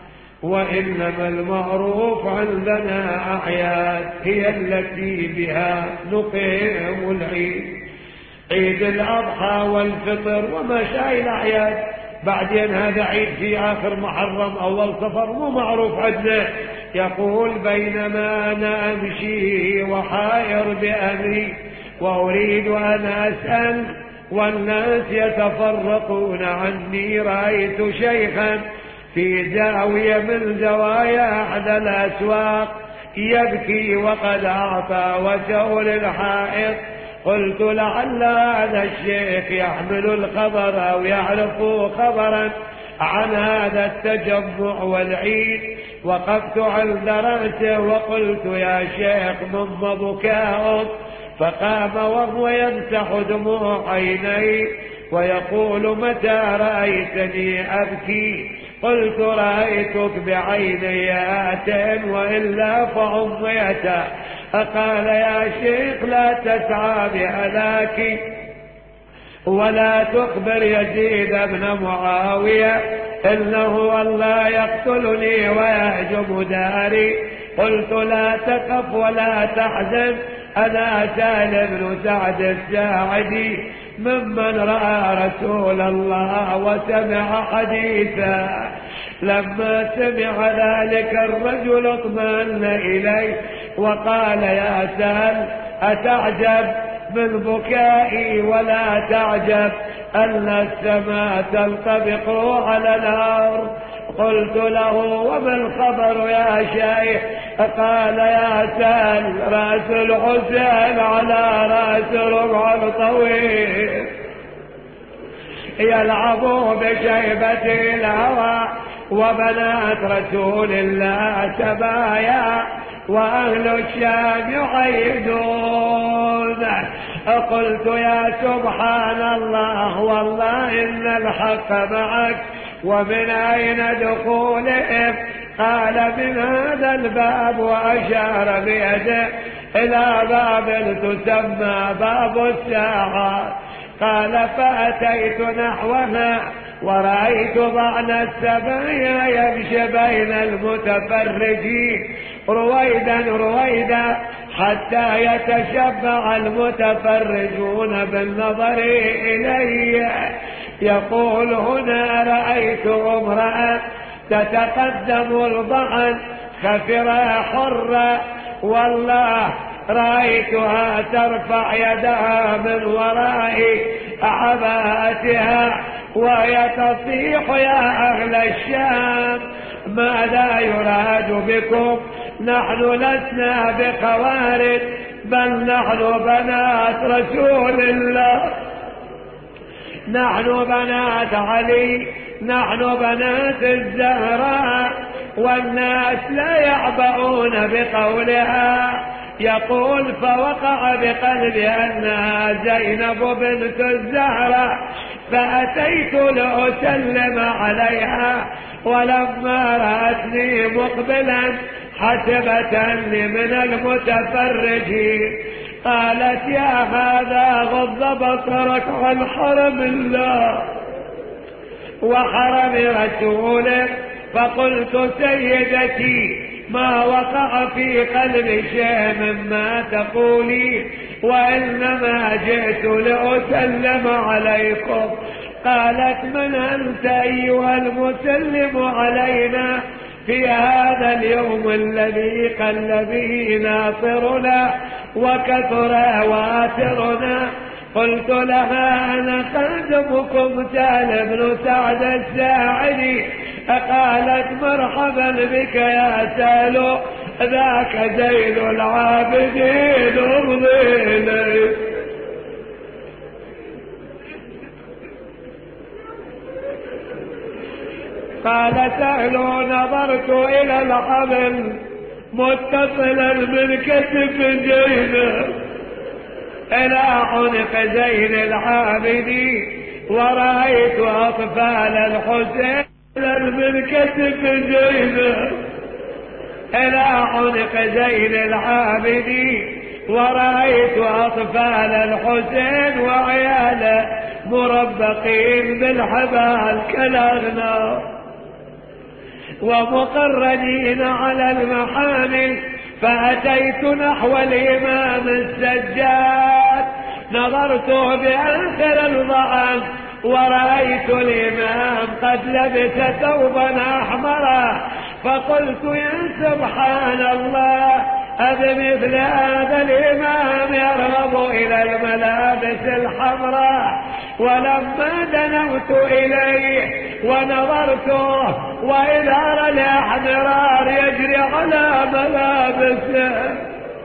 وإنما المعروف عندنا أعياد هي التي بها نقيم العيد عيد الأضحى والفطر وما شاء الأعياد. بعدين هذا عيد في آخر محرم أول صفر مو معروف عندنا. يقول بينما أنا أمشي وحائر بأمري وأريد أن أسأل والناس يتفرقون عني رأيت شيخا في زاوية من زوايا أحد الأسواق يبكي وقد أعطى وجهه للحائط. قلت لعل هذا الشيخ يحمل الخبر أو يعرف خبرا عن هذا التجمع والعيد. وقفت عند رأسه وقلت يا شيخ من بكاؤك؟ فقام وهو يمسح دموع عينيه ويقول متى رأيتني أبكي؟ قلت رأيتك بعيني آتين وإلا فعميتا. فقال يا شيخ لا تسعى بهلاكي ولا تخبر يزيد بن معاوية إنه والله يقتلني ويهجم داري. قلت لا تخف ولا تحزن أنا سهل بن سعد الساعدي ممن رأى رسول الله وسمع حديثا. لما سمع ذلك الرجل اطمأن إليه وقال يا سهل أتعجب من بكائي ولا تعجب أن السماء تنطبق على الأرض. قلت له وما الخبر يا شيخ؟ قال يا سهل رأس الحسين على رأس ربع طويل يلعب بشيبة الهوى وبنات رسول الله سبايا وأهل الشام يعيدون. قلت يا سبحان الله والله إن الحق معك ومن أين دخولهم؟ قال من هذا الباب وأشار بيده إلى باب تسمى باب الساعة. قال فأتيت نحوها ورأيت ضعن السبايا يمشي بين المتفرجين رويدا رويدا حتى يتشبع المتفرجون بالنظر إلي. يقول هنا رأيت امرأة تتقدم الضعن خفرة حرة والله رأيتها ترفع يدها من وراء عباءتها وهي تصيح يا أهل الشام ماذا يراد بكم؟ نحن لسنا بخوارج بل نحن بنات رسول الله، نحن بنات علي، نحن بنات الزهراء. والناس لا يعبؤون بقولها. يقول فوقع بقلبي أنها زينب بنت الزهراء فأتيت لأسلم عليها ولما رأتني مقبلا حسبت أني من المتفرجين. قالت يا هذا غض بصرك عن حرم الله وحرم رسوله. فقلت سيدتي ما وقع في قلبي شيء مما تقولي وإنما جئت لأسلم عليكم. قالت من أنت أيها المسلم علينا في هذا اليوم الذي قل به ناصرنا وكثر واترنا؟ قلت لها أنا خادمكم سهل بن سعد الساعدي. قالت مرحبا بك يا سهل ذاك زين العابدين امضي لي. قال سهل نظرت إلى الحبل متصلا من كتف زينب إلى عنق زين العابدين ورأيت أطفال الحسين من كتف زينب إلى عنق زين العابدين ورأيت أطفال الحسين وعياله مربقين بالحبال كالأغنام ومقرنين على المحامل. فأتيت نحو الإمام السجاد نظرت بآخر الضعن ورأيت الإمام قد لبس ثوبا أحمرا. فقلت يا سبحان الله أبمثل هذا الإمام يرغب إلى الملابس الحمراء. ولما دنوت إليه ونظرته وإذا الأحمرار يجري على ملابسه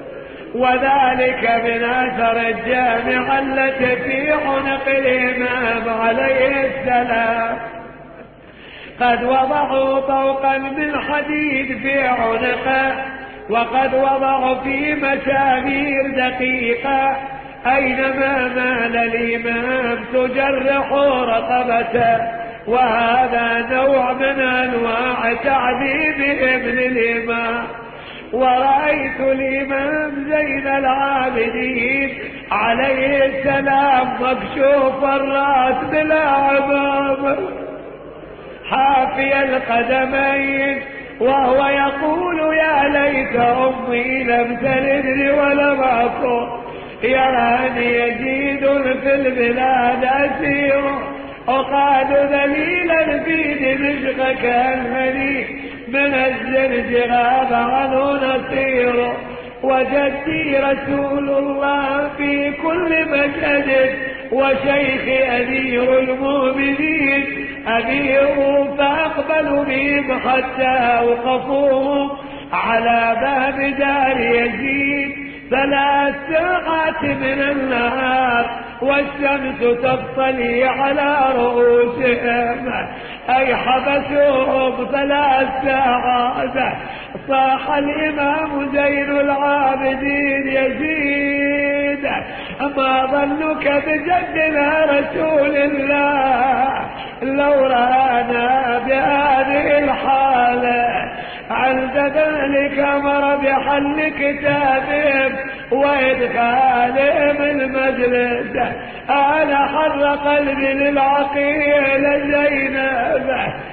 وذلك من أثر الجامعة التي في عنق الإمام عليه السلام. قد وضعوا طوقا من حديد في عنقه وقد وضعوا في مسامير دقيقة أينما مال الإمام تجرح رقبته. وهذا نوع من أنواع تعذيب ابن الإمام. ورأيت الإمام زين العابدين عليه السلام مكشوف الرأس بلا عمامة حافي القدمين وهو يقول يا ليت أمي لم تلدني ولم أكن يراني يزيد في البلاد أسير أقعد ذليلا في دمشق كأنني من الزرزغاب عنه نصير. وجدي رسول الله في كل مشهد، وشيخي أمير المؤمنين أمير، فأقبلوا بهم حتى وقفوهم على باب دار يزيد ثلاث ساعات من النهار، والشمس تطلي على رؤوسهم، أي حبسوهم ثلاث ساعات. صاح الإمام زين العابدين يزيد: ما ظنك بجدنا رسول الله لو رانا بهذه الحالة؟ عند ذلك أمر بحل كتابهم وإدخالهم المجلس. أنا حر قلبي للعقيل زينب،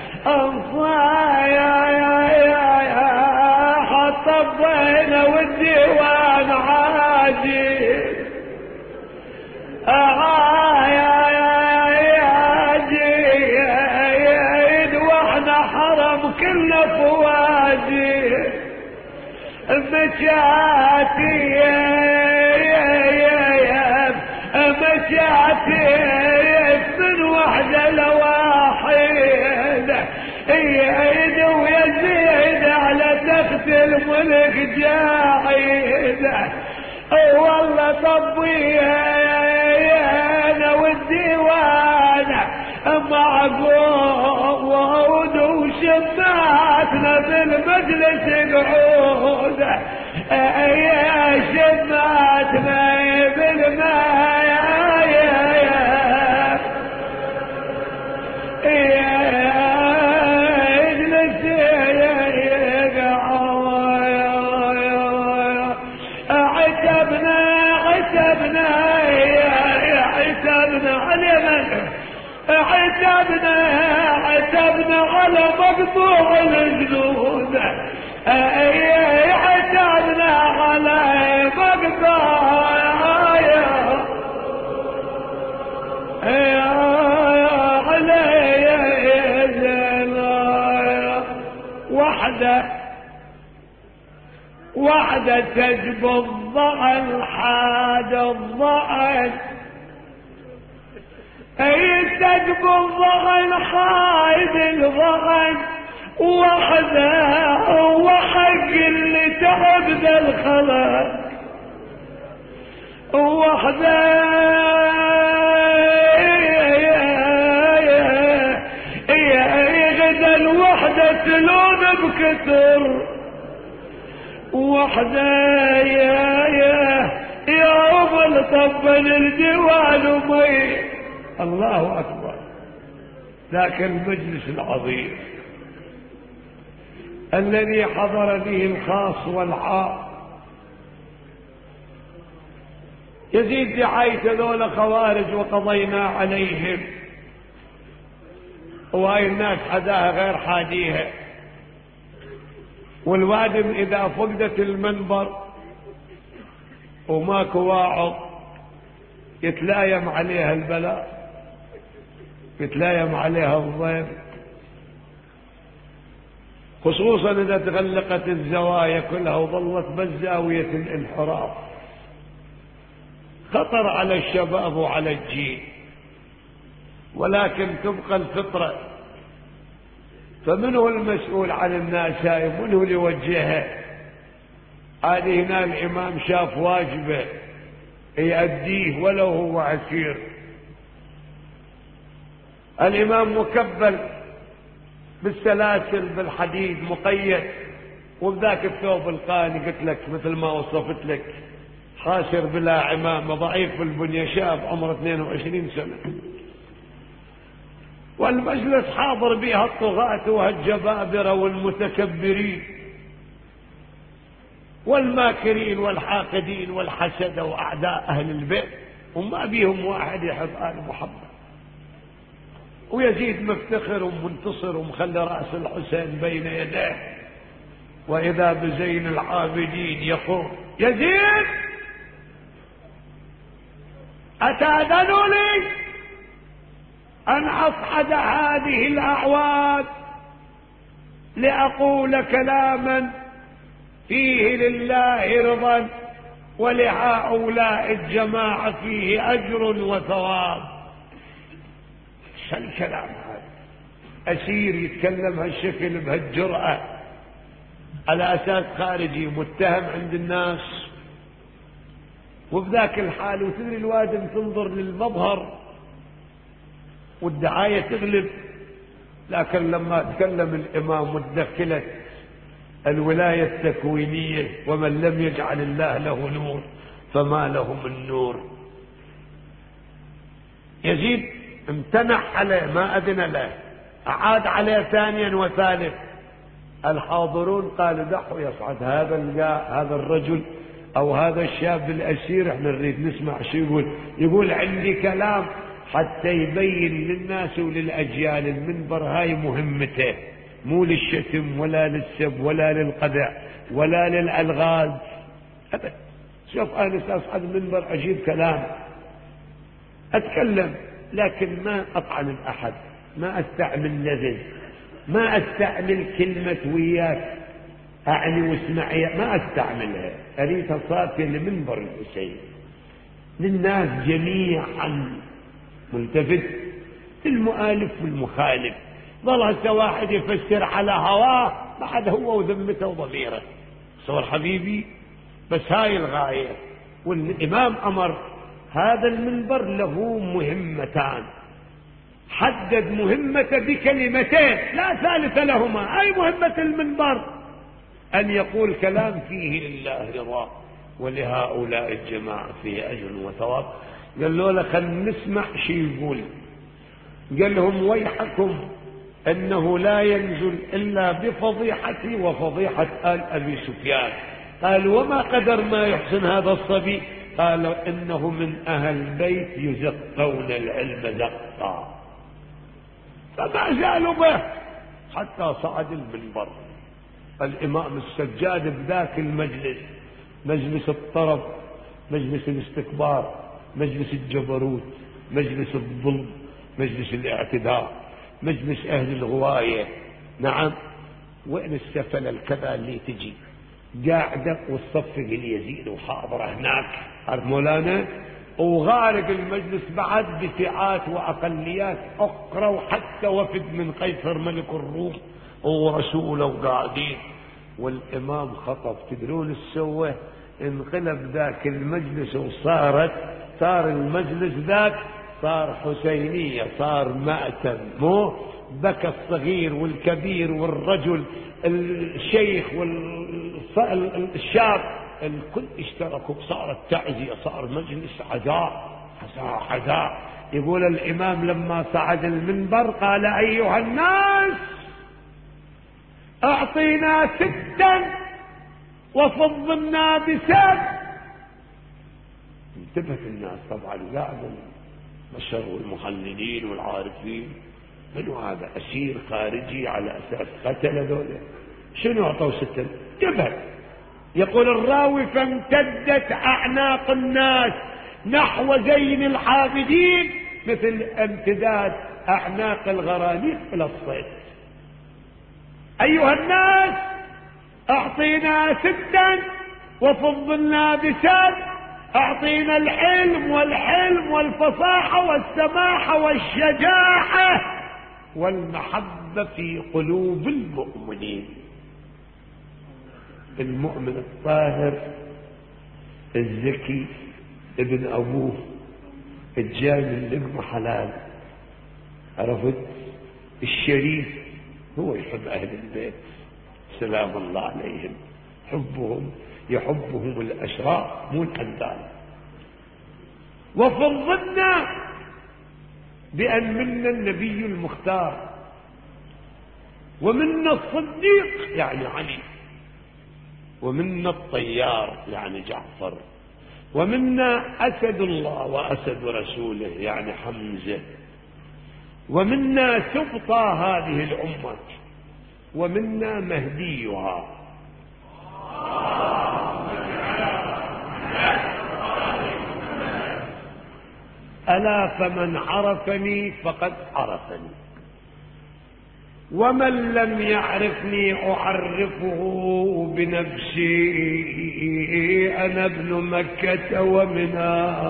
أنصايا يا يا يا حط الضين والديوان عاجل، يا يا جيد واحنا حرم كلنا فواجي، مشاتي مشاتي من وحده لواحد، يزيد ويزيد على تخت الملك جاحد. والله طبي انا والديوان معقود، وشماتنا في المجلس قعود، يا شماتنا بالماء عتبنا عتبنا على مقطوع الجنود، عتبنا على مقطوع وحدة وحدة تجب الضعن حاد الضعن، اي تجب الضغن حايد الضغن، وحده وحق اللي تعب ذا الخلق، وحده غدا الوحدة تلون بكثر، وحده يا يا يا أبل طبن الجوال ومي. الله أكبر. ذاك المجلس العظيم الذي حضر به الخاص والعام. يزيد دعاية ذول خوارج وقضينا عليهم، وهاي الناس حداها غير حاديها، والوادم إذا فقدت المنبر وماكو واعظ يتلايم عليها البلاء، يتلايم عليها الضيم، خصوصا إذا تغلقت الزوايا كلها وظلت بس زاوية الانحراف. خطر على الشباب وعلى الجيل، ولكن تبقى الفطرة. فمن هو المسؤول عن الناس هاي؟ من هو اللي يوجهها؟ هذه هنا الإمام شاف واجبه يأديه ولو هو عسير. الإمام مكبل بالسلاسل بالحديد مقيد، وبذاك الثوب القاني قلت لك مثل ما وصفت لك، خاسر بلا عمامة، ضعيف بالبنية، شاب عمره اثنين وعشرين سنة. والمجلس حاضر بها الطغاة وهالجبابرة والمتكبرين والماكرين والحاقدين والحسد وأعداء أهل البيت، وما بيهم واحد يحب آل محمد. ويزيد مفتخر ومنتصر ومخلي رأس الحسين بين يديه، وإذا بزين العابدين يقول: يزيد أتأذن لي أن أصعد هذه الأعواد لأقول كلاما فيه لله رضا ولهؤلاء الجماعة فيه أجر وثواب. شو الكلام هذا؟ أسير يتكلم هالشكل بهالجرأة على أساس خارجي متهم عند الناس، وبذاك الحال وتدري الوادم تنظر للمظهر والدعاية تغلب. لكن لما تكلم الإمام وتدخلت الولاية التكوينية ومن لم يجعل الله له نور فما له من نور، يزيد امتنع عليه ما أذن له، أعاد عليه ثانيا وثالث. الحاضرون قالوا دعوا يصعد هذا هذا الرجل أو هذا الشاب الأسير، احنا نريد نسمع شو يقول. يقول عندي كلام حتى يبين للناس وللأجيال المنبر هاي مهمته، مو للشتم ولا للسب ولا للقدع ولا للألغاز أبدا. شوف أنا أصعد المنبر أجيب كلام أتكلم، لكن ما أطعن أحد، ما أستعمل لذذ، ما أستعمل كلمة وياك أعني واسمعي، ما أستعملها. أريد صافية لمنبر الحسين للناس جميعا، ملتفت المؤالف والمخالف. ظل هسه واحد يفسر على هواه بعد هو وذمته وضميره. صور حبيبي، بس هاي الغاية. والإمام أمر هذا المنبر له مهمتان، حدد مهمته بكلمتين لا ثالث لهما. أي مهمة المنبر؟ أن يقول كلام فيه لله رضا ولهؤلاء الجماعة فيه أجر وثواب. قال له خل نسمع شي يقول. قال لهم ويحكم أنه لا ينزل إلا بفضيحتي وفضيحة آل أبي سفيان. قال وما قدر ما يحسن هذا الصبي؟ قال إنه من أهل البيت يزقون العلم زقا. فما زالوا به حتى صعد المنبر. الإمام السجاد بذاك المجلس، مجلس الطرب، مجلس الاستكبار، مجلس الجبروت، مجلس الظلم، مجلس الاعتداء، مجلس أهل الغواية. نعم، وين السفل الكذا اللي تجي قاعدة والصف اليزيد وحاضرة هناك، عارف مولانا، وغارق المجلس بعد بفئات وأقليات أخرى، وحتى وفد من قيصر ملك الروم ورسوله وقاعدين. والإمام خطب. تدرون السوة؟ انقلب ذاك المجلس وصارت صار المجلس ذاك صار حسينية، صار مأتم. مو بكى الصغير والكبير والرجل الشيخ والشاب الكل اشتركوا، صارت تعزية، صار مجلس عزاء عزاء. يقول الإمام لما صعد المنبر قال أيها الناس أعطينا ستا وفضلنا بسب. انتبهت الناس طبعا، قاعد البشر والمحللين والعارفين، منو هذا أسير خارجي على أساس قتل ذولا؟ شنو أعطوا ستا؟ انتبهت. يقول الراوي فامتدت أعناق الناس نحو زين الحامدين مثل امتداد أعناق الغرانيق إلى الصيد. أيها الناس أعطينا ستا وفضلنا بسد. أعطينا العلم والحلم والفصاحة والسماحة والشجاعة والمحبة في قلوب المؤمنين. المؤمن الطاهر الزكي ابن أبوه الجامل اللقمة حلال، عرفت؟ الشريف هو يحب أهل البيت سلام الله عليهم، حبهم يحبهم الأشرار مو الأندال. وفضلنا بأن منا النبي المختار، ومنا الصديق يعني علي، ومنا الطيار يعني جعفر، ومنا أسد الله وأسد رسوله يعني حمزة، ومنا سبطى هذه الأمة، ومنا مهديها. ألا فمن عرفني فقد عرفني، ومن لم يعرفني أعرفه بنفسي. أنا ابن مكة ومنى،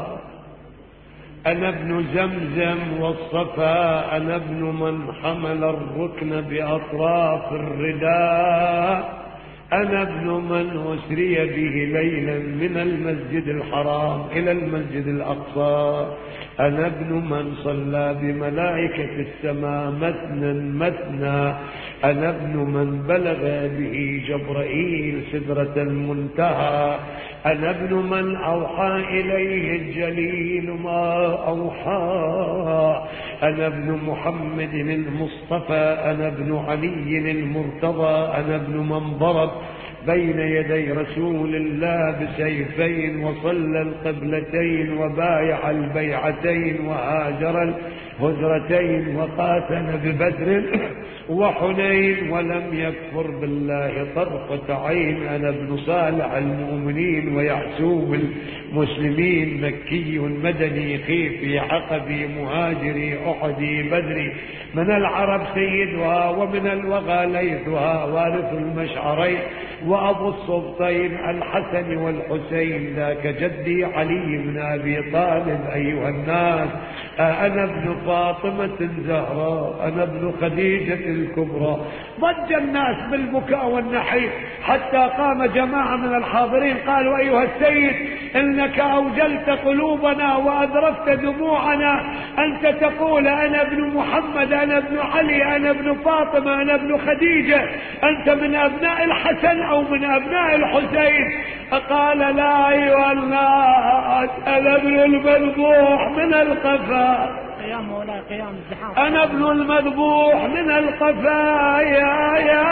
أنا ابن زمزم والصفا، أنا ابن من حمل الركن بأطراف الرداء، أنا ابن من أسري به ليلا من المسجد الحرام إلى المسجد الأقصى، أنا ابن من صلى بملائكة السماء مثنى مثنى، أنا ابن من بلغ به جبرائيل سدرة المنتهى، أنا ابن من أوحى إليه الجليل ما أوحى، أنا ابن محمد المصطفى، أنا ابن علي المرتضى، أنا ابن من ضرب بين يدي رسول الله بسيفين وصلى القبلتين وبايع البيعتين وهاجر الهجرتين وقاتل ببدر وحنين ولم يكفر بالله طرفة عين، أنا ابن صالح المؤمنين ويعسوب المسلمين، مكي مدني خيفي عقبي مهاجري أحدي بدري، من العرب سيدها ومن الوغى ليثها، وارث المشعرين وأبو الصبطين الحسن والحسين، ذاك جدي علي بن أبي طالب. أيها الناس، أنا ابن فاطمة الزهراء، أنا ابن خديجة الكبرى. ضج الناس بالبكاء والنحيب حتى قام جماعة من الحاضرين قالوا: أيها السيد، إنك أوجلت قلوبنا وأذرفت دموعنا، أنت تقول أنا ابن محمد، أنا ابن علي، أنا ابن فاطمة، أنا ابن خديجة، أنت من أبناء الحسن أو من أبناء الحسين؟ قال: لا أيها الناس، أنا ابن المذبوح من القفا، قيام مولاي قيام الزحام، أنا ابن المذبوح من القفا، يا يا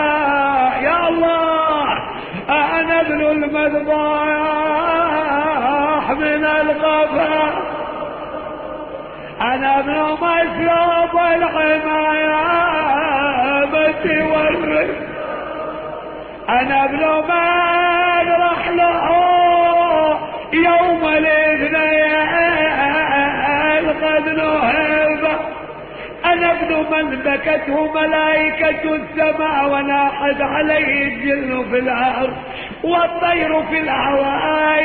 يا الله، أنا ابن المذبوح من القفا، أنا ابن مسلوب الحماية والرزق، أنا ابن من رحله يوم الاثنين قد نهب، أنا ابن من بكته ملائكة السماء وناحت عليه الجن في الأرض والطير في الهواء،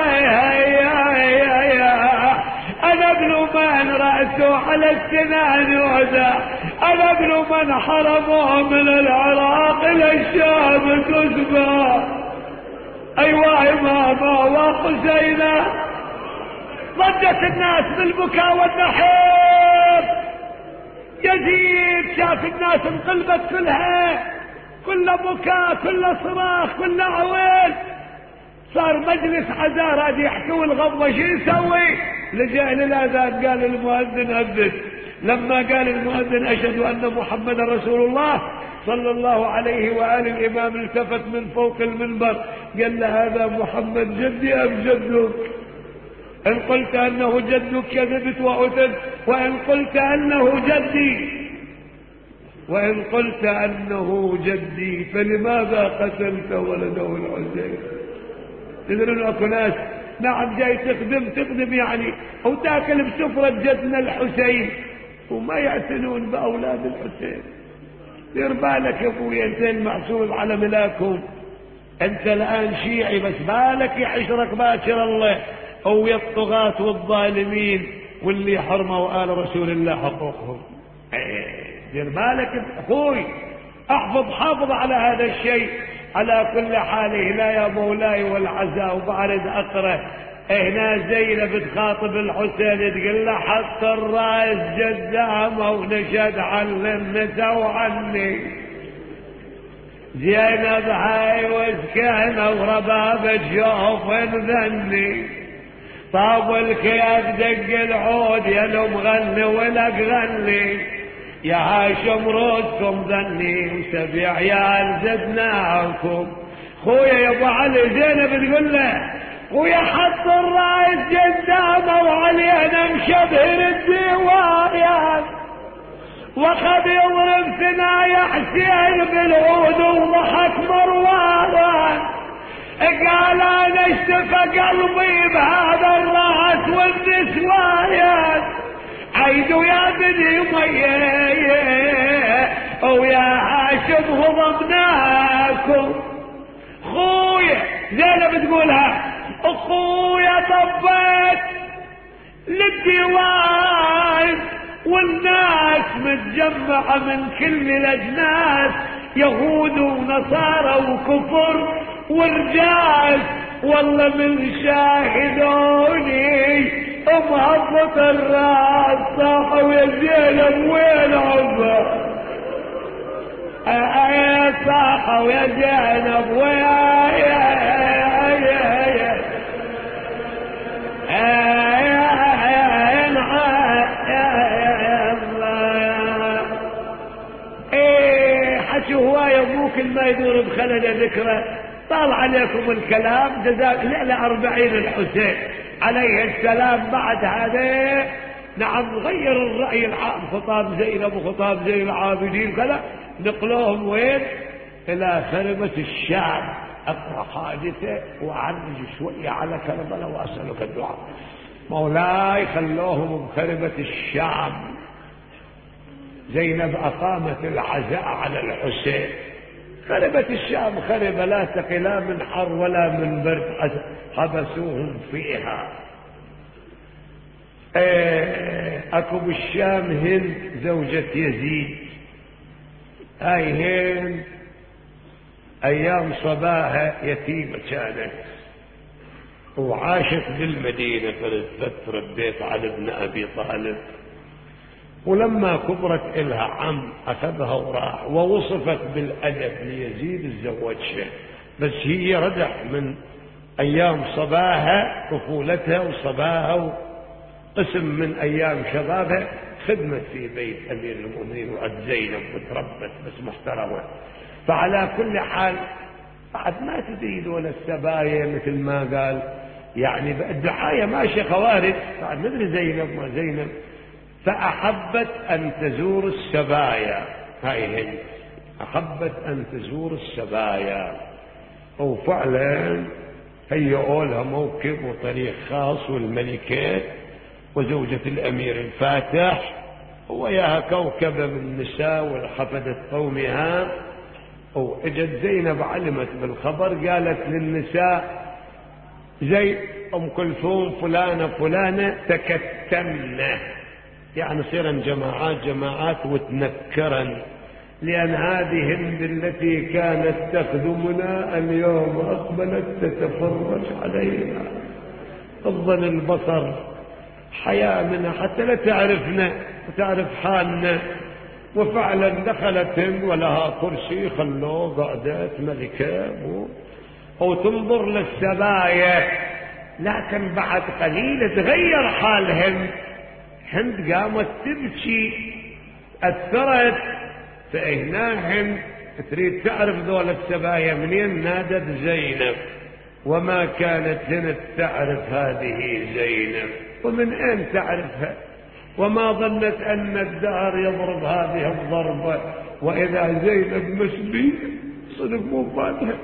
أنا ابن من رأسه على السنان وذا، أنا ابن من حرمه من العراق إلى الشام تسبى. أيوة إماما وحسينا. ضجت الناس بالبكاء والنحيب. يزيد شاف الناس انقلبت كلها، كل بكاء، كل صراخ، كل عويل، صار مجلس عزاء يحكوا الغضبة. شو يسوي؟ لجأ للأذان قال المؤذن أذن. لما قال المؤذن أشهد أن محمد رسول الله صلى الله عليه وآله، الإمام التفت من فوق المنبر قال له: هذا محمد جدي أم جدك؟ إن قلت أنه جدك كذبت وأتت، وإن قلت أنه جدي وإن قلت أنه جدي فلماذا قتلت ولده الحسين؟ تدرون أكو ناس نعم جاي تخدم تخدم يعني وتاكل بسفرة جدنا الحسين وما يعتنون بأولاد الحسين. دير بالك يا ابوي، انت المعصوم على ملاكهم، انت الآن شيعي بس بالك يحشرك باكر الله ويا الطغاة والظالمين واللي حرموا آل رسول الله حقوقهم. دير بالك اخوي، احفظ حافظ على هذا الشيء. على كل حال لا يا مولاي والعزاء. وبعد اقرأ هنا زينب تخاطب الحسين تقول له: حط الراس جدامه ونشد علمنا سو عني. زينب هاي وسكانه وربابة شوف ذني، طاب الكياف دق العود يا لو مغني ولك غني، يا هاشم رودكم ذني وسبع عيال زدناكم. خويا يا ابو علي زينب تقول له: خويا حط الراس قدامه وعلينا مشبهر الديوان، وخذ يضرب ثنايا حسين بالعود وضحك مروان، قال: انا اشتفى قلبي بهذا الراس والنسوان، عيدوا يا بني ميه ويا هاشم هضمناكم. خويا زينب تقولها اخويا طبيت للديوان والناس متجمعة من كل الاجناس، يهود ونصارى وكفر ورجال، والله من شاهدوني مهبط الراس صاحوا يا زينب وين عمر، يا صاحوا يا زينب وين حكي هواية ابوك ما يدور بخلد ذكرى. طال عليكم الكلام جزاك ليلة أربعين الحسين عليه السلام. بعد هذا نعم غير الرأي العام، خطاب زينب وخطاب زين العابدين كذا نقلوهم وين؟ إلى خربة الشام. أقرأ حادثة وأعرج شوية على كربلاء وأسألك الدعاء. مولاي خلوهم بخربة الشام. زينب أقامت العزاء على الحسين. خربت الشام خربة لا تقي لا من حر ولا من برد، حبسوهم فيها. اكو بالشام هند زوجة يزيد، هاي هند ايام صباها يتيمة كانت وعاشت بالمدينة فترة بيت علي بن ابي طالب، ولما كبرت إلها عم أخذها وراح، ووصفت بالأدب ليزيد تزوجها، بس هي ردح من أيام صباها طفولتها وصباها وقسم من أيام شبابها خدمت في بيت أمير المؤمنين وعد زينب وتربت بس محترمة. فعلى كل حال بعد ما تدري دول السبايا مثل ما قال يعني الدعاية ماشية خوارج، بعد ندري زينب ما زينب، فأحبت أن تزور السبايا. هاي هي أحبت أن تزور السبايا، وفعلا هيئوا لها موكب وطريق خاص، والملكات وزوجة الأمير الفاتح وياها كوكبة من النساء والحفدة قومها. وإجت زينب علمت بالخبر قالت للنساء زي أم كلثوم فلانة فلانة تكتمنا، يعني صيرا جماعات جماعات وتنكرا، لأن هذه هند التي كانت تخدمنا اليوم أقبلت تتفرج علينا أفضل البصر حياة منها حتى لا تعرفنا وتعرف حالنا. وفعلا دخلت هند ولها كرسي خلوه قعدت ملكة أو تنظر للسبايا، لكن بعد قليل تغير حال هند. هند قامت تبكي أثرت، فهنا هند تريد تعرف ذول السبايا منين، نادت زينب، وما كانت هند تعرف هذه زينب، ومن أين تعرفها؟ وما ظنت أن الدهر يضرب هذه الضربة وإذا زينب مسبي صدق مو فاتها.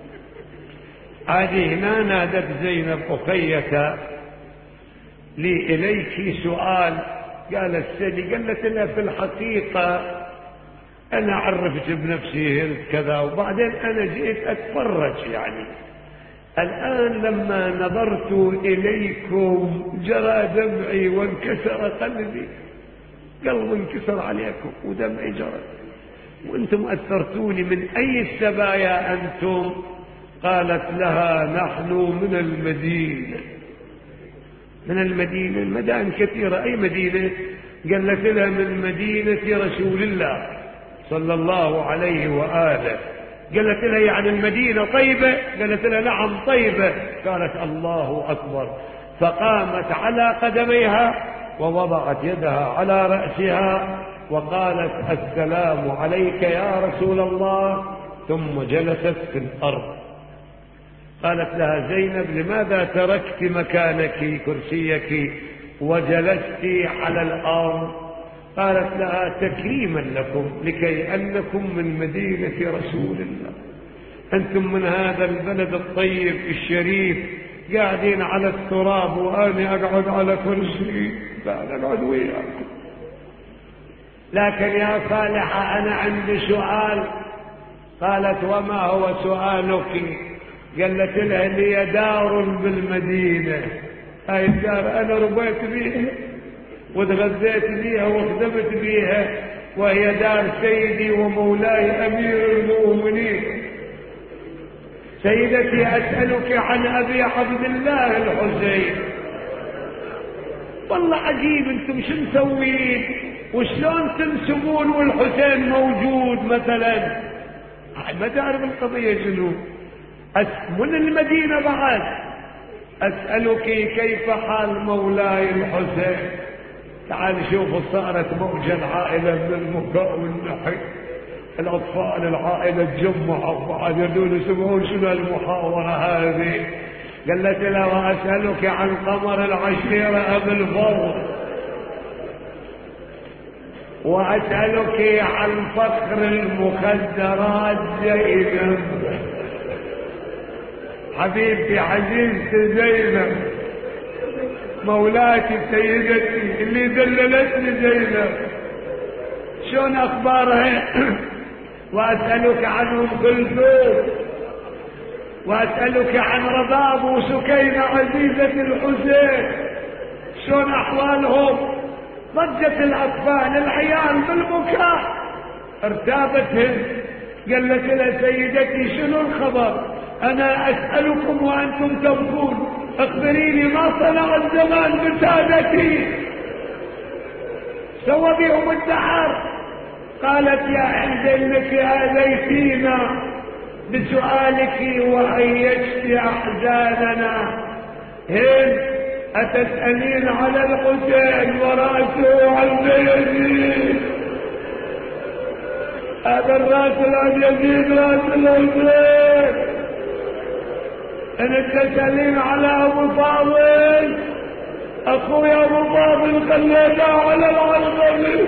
هذه هنا نادت زينب أخية لي إليك سؤال. قالت سيدي، قالت لها في الحقيقة أنا عرفت بنفسي هند كذا، وبعدين أنا جئت أتفرج يعني. الآن لما نظرت إليكم جرى دمعي وانكسر قلبي، قلبي انكسر عليكم ودمعي جرى، وأنتم أثرتوني. من أي السبايا أنتم؟ قالت لها نحن من المدينة. من المدينة؟ المدائن كثيرة، أي مدينة؟ قالت لها من مدينة رسول الله صلى الله عليه وآله. قالت لها يعني المدينة طيبة؟ قالت لها نعم طيبة. قالت الله أكبر. فقامت على قدميها ووضعت يدها على رأسها وقالت السلام عليك يا رسول الله، ثم جلست في الأرض. قالت لها زينب لماذا تركت مكانك كرسيك وجلست على الأرض؟ قالت لها تكريما لكم، لكي أنكم من مدينة رسول الله، أنتم من هذا البلد الطيب الشريف قاعدين على التراب وأنا أقعد على كرسي، قال أقعد وياكم. لكن يا صالحة أنا عندي سؤال. قالت وما هو سؤالك؟ قالت لها لي دار بالمدينة، هاي الدار أنا ربيت بيها وتغذيت بيها وخدمت بيها، وهي دار سيدي ومولاي أمير المؤمنين. سيدتي أسألك عن أبي عبد الله الحسين. والله عجيب انتم شو مسوين وشلون تنسبون والحسين موجود مثلا؟ ما تعرف القضية شنو. من المدينة بعد أسألك كيف حال مولاي الحسين. تعال شوفوا صارت موجة العائلة من البكاء والنحي، الأطفال العائلة تجمعوا بعد يردون يسمعون شنو المحاورة هذه. قالت له وأسألك عن قمر العشيرة أبي الفضل، وأسألك عن فخر المخدرات زينب، حبيبتي عزيزتي زينب مولاتي سيدتي اللي دللتني زينب، شلون أخبارها؟ وأسألك عن أم كلثوم، وأسألك عن رباب وسكينة عزيزة الحسين، شلون أحوالهم؟ ضجت الأطفال العيال بالبكاء، ارتابتهم. قالت لها سيدتي شنو الخبر؟ أنا أسألكم وأنتم تبكون، اخبريني ما صنع الزمان بسادتي، سوى بهم الدحر. قالت يا عند انك آذيتينا بسؤالك وعيشت أحزاننا. هند أتسألين على الحسين ورأسه عن يزيد؟ هذا الراس عن يزيد راس الحسين. إن تسألين على أبو فاضل أخوي أبو فاضل خليته على العلقة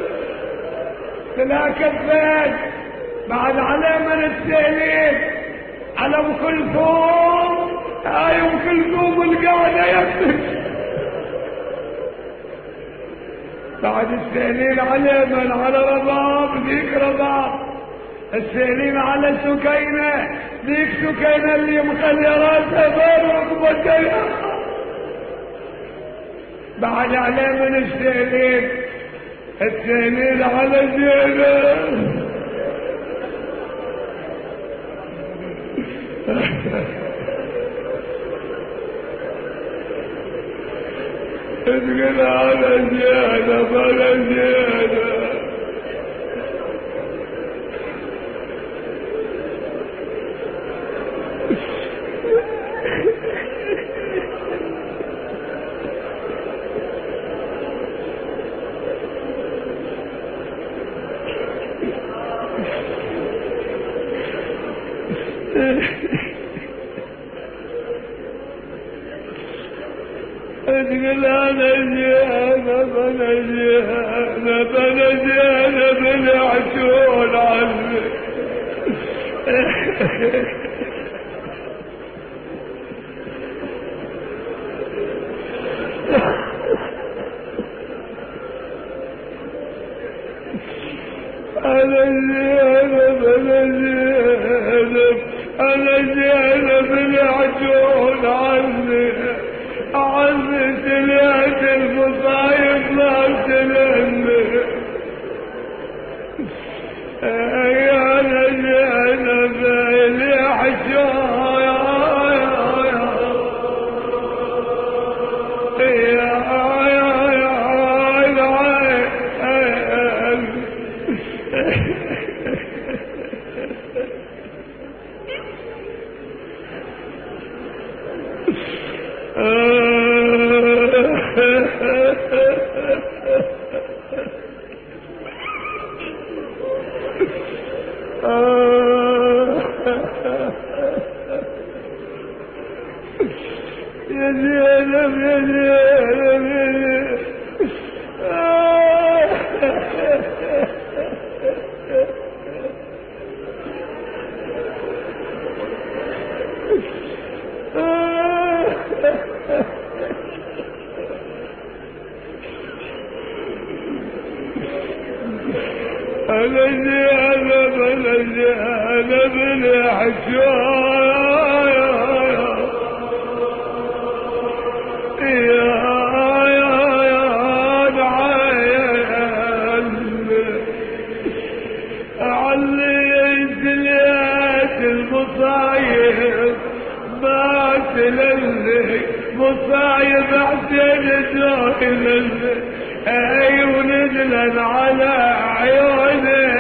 لا كفين. بعد على من السئلين على ام كلثوم، هاي ام كلثوم القاعدة يبكي. بعد السئلين على من؟ على رباب، ذيك رباب. السئلين على سكينة، ذيك سكينة اللي مخلي راسها بين ركبتيها. بعد على من السئلين؟ السئلين على زينب. تقول على زينب على زينب. تقول أنا زينب أنا زينب أنا زينب العشول عنك. أنا زينب أنا زينب أنا زينب العشول عنك. أعز سلعت المصايب ما سلمت. يا زينب اللي حشايا مصايب حسين سوئل اي ونزلا على عيونه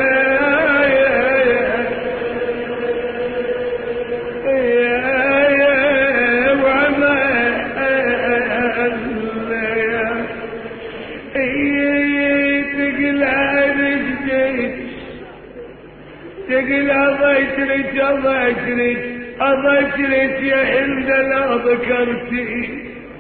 تقل أضيترك أضيترك أضيترك يا هند لا ذكرتي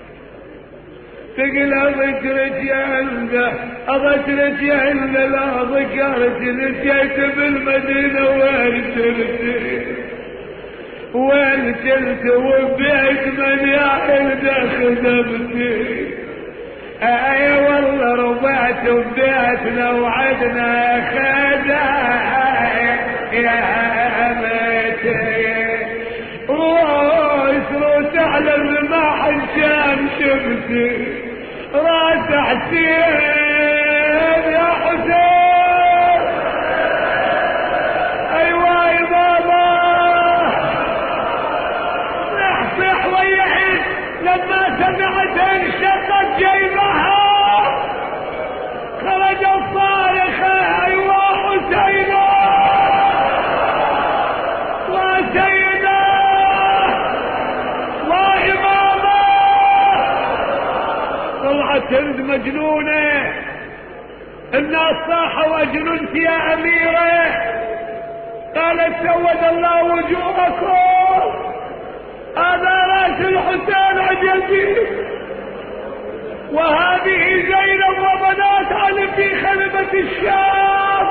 تقل أضيترك يا هند أضيترك يا هند لا ذكرتي نسيت بالمدينة وين ترتي وين ترتي وبيت من يا هند خدمتي اي والله ربعت وبيتنا وعدنا خدايا يا ميتي روس روس على الرماح الشام شمسي راس حسين يا حسين ايوه يا بابا صح ويا عيد لما سمعت انشقت جيبها خرج الصارخة ايوه حسينا وسينا واماما طلعت هند مجنونة الناس صاحوا اجننت يا اميرة قالت سود الله وجوهكم هذا راس الحسين عجبي وهذه زينب وبنات علي في خلبة الشام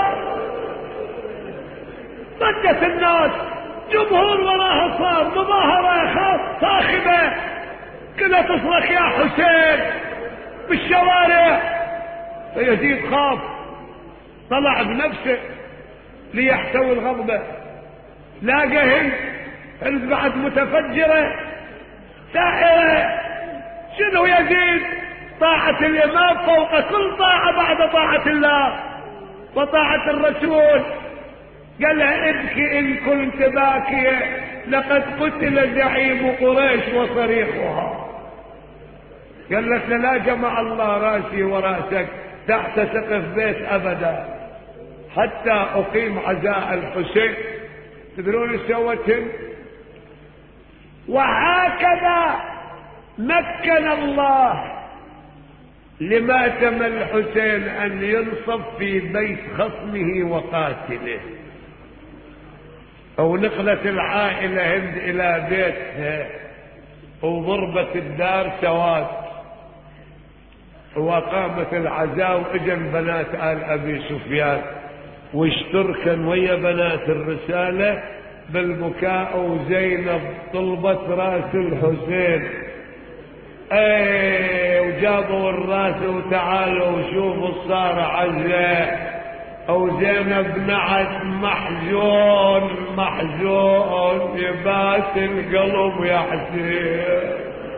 ضجت الناس جمهور وراها صار مظاهرة صاخبة كلها تصرخ يا حسين بالشوارع فيزيد خاف طلع بنفسه ليحتوي الغضبة لاقى هند هند بعد متفجرة ساحرة شنو يزيد طاعة الإمام فوق كل طاعة بعد طاعة الله وطاعة الرسول قال لها ابكي إن كنت باكية لقد قتل زعيم قريش وصريخها قالت لا جمع الله راسي وراسك تحت سقف بيت أبدا حتى أقيم عزاء الحسين. تدرون ايش سوت؟ وهكذا مكن الله لماتم الحسين ان ينصب في بيت خصمه وقاتله، او نقلت العائلة هند الى بيتها وضربت الدار سواد وقامت العزاء واجن بنات آل ابي سفيان واشتركن ويا بنات الرسالة بالبكاء، وزينب طلبت راس الحسين ايه وجابوا الراس وتعالوا وشوفوا صار عزاء، او زينب نعت محزون محزون يبات القلب يا حسين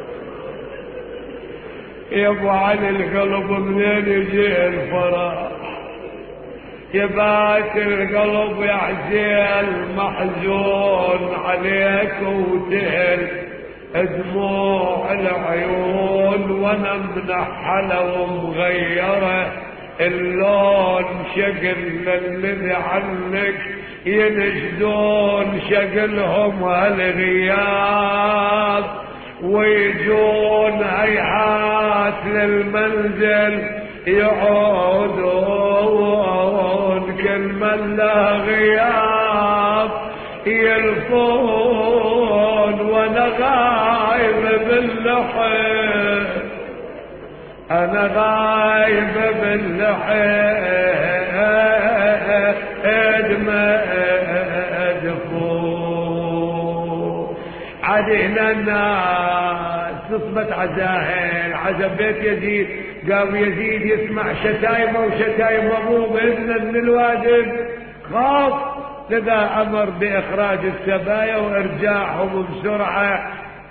يا ابو علي القلب منين يجي الفرح يبات القلب يا حسين محزون عليك وتهل دموع العيون وانا منحلة ومغيرة اللون شقل الذي عنك ينشدون شقلهم هالغياب ويجون هيهات للمنزل يعودون كل من له غياب يلفون وانا غايب باللحد انا غايب باللحد ما ادفو عدينا الناس تصبت عزاهل عزب بيت يزيد قام يزيد يسمع شتايمه وشتايم ابوه باذن من الواجب خاف لذا أمر بإخراج السبايا وإرجاعهم بسرعة،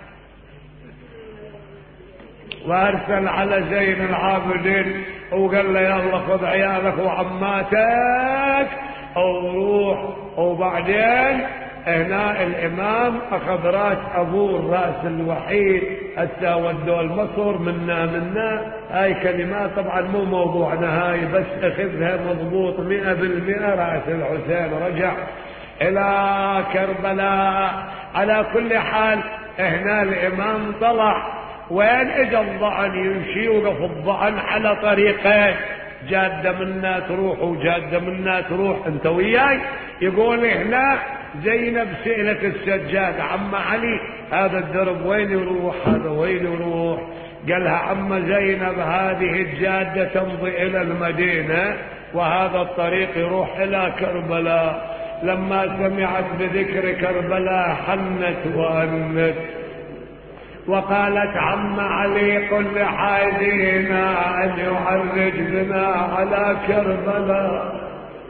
وأرسل على زين العابدين وقال له يلا خذ عيالك وعماتك وروح. وبعدين هنا الإمام أخذ راس أبوه الرأس الوحيد، حتى ودوا المصر منا منا. هاي كلمات طبعا مو موضوعنا هاي، بس أخذها مضبوط مئة بالمئة. رأس الحسين رجع إلى كربلاء. على كل حال هنا الإمام طلع، وين اجى الضعن يمشي، وقف الضعن على طريقين، جادة منا تروح وجادة منا تروح، انت وياي. يقول هنا زينب سئلت السجاد عم علي هذا الدرب وين يروح، هذا وين يروح؟ قالها عم زينب هذه الجادة تمضي الى المدينة، وهذا الطريق يروح الى كربلاء. لما سمعت بذكر كربلاء حنت وأنت، وقالت عم علي قل لحايدينا أن يعرج بنا على كربلاء.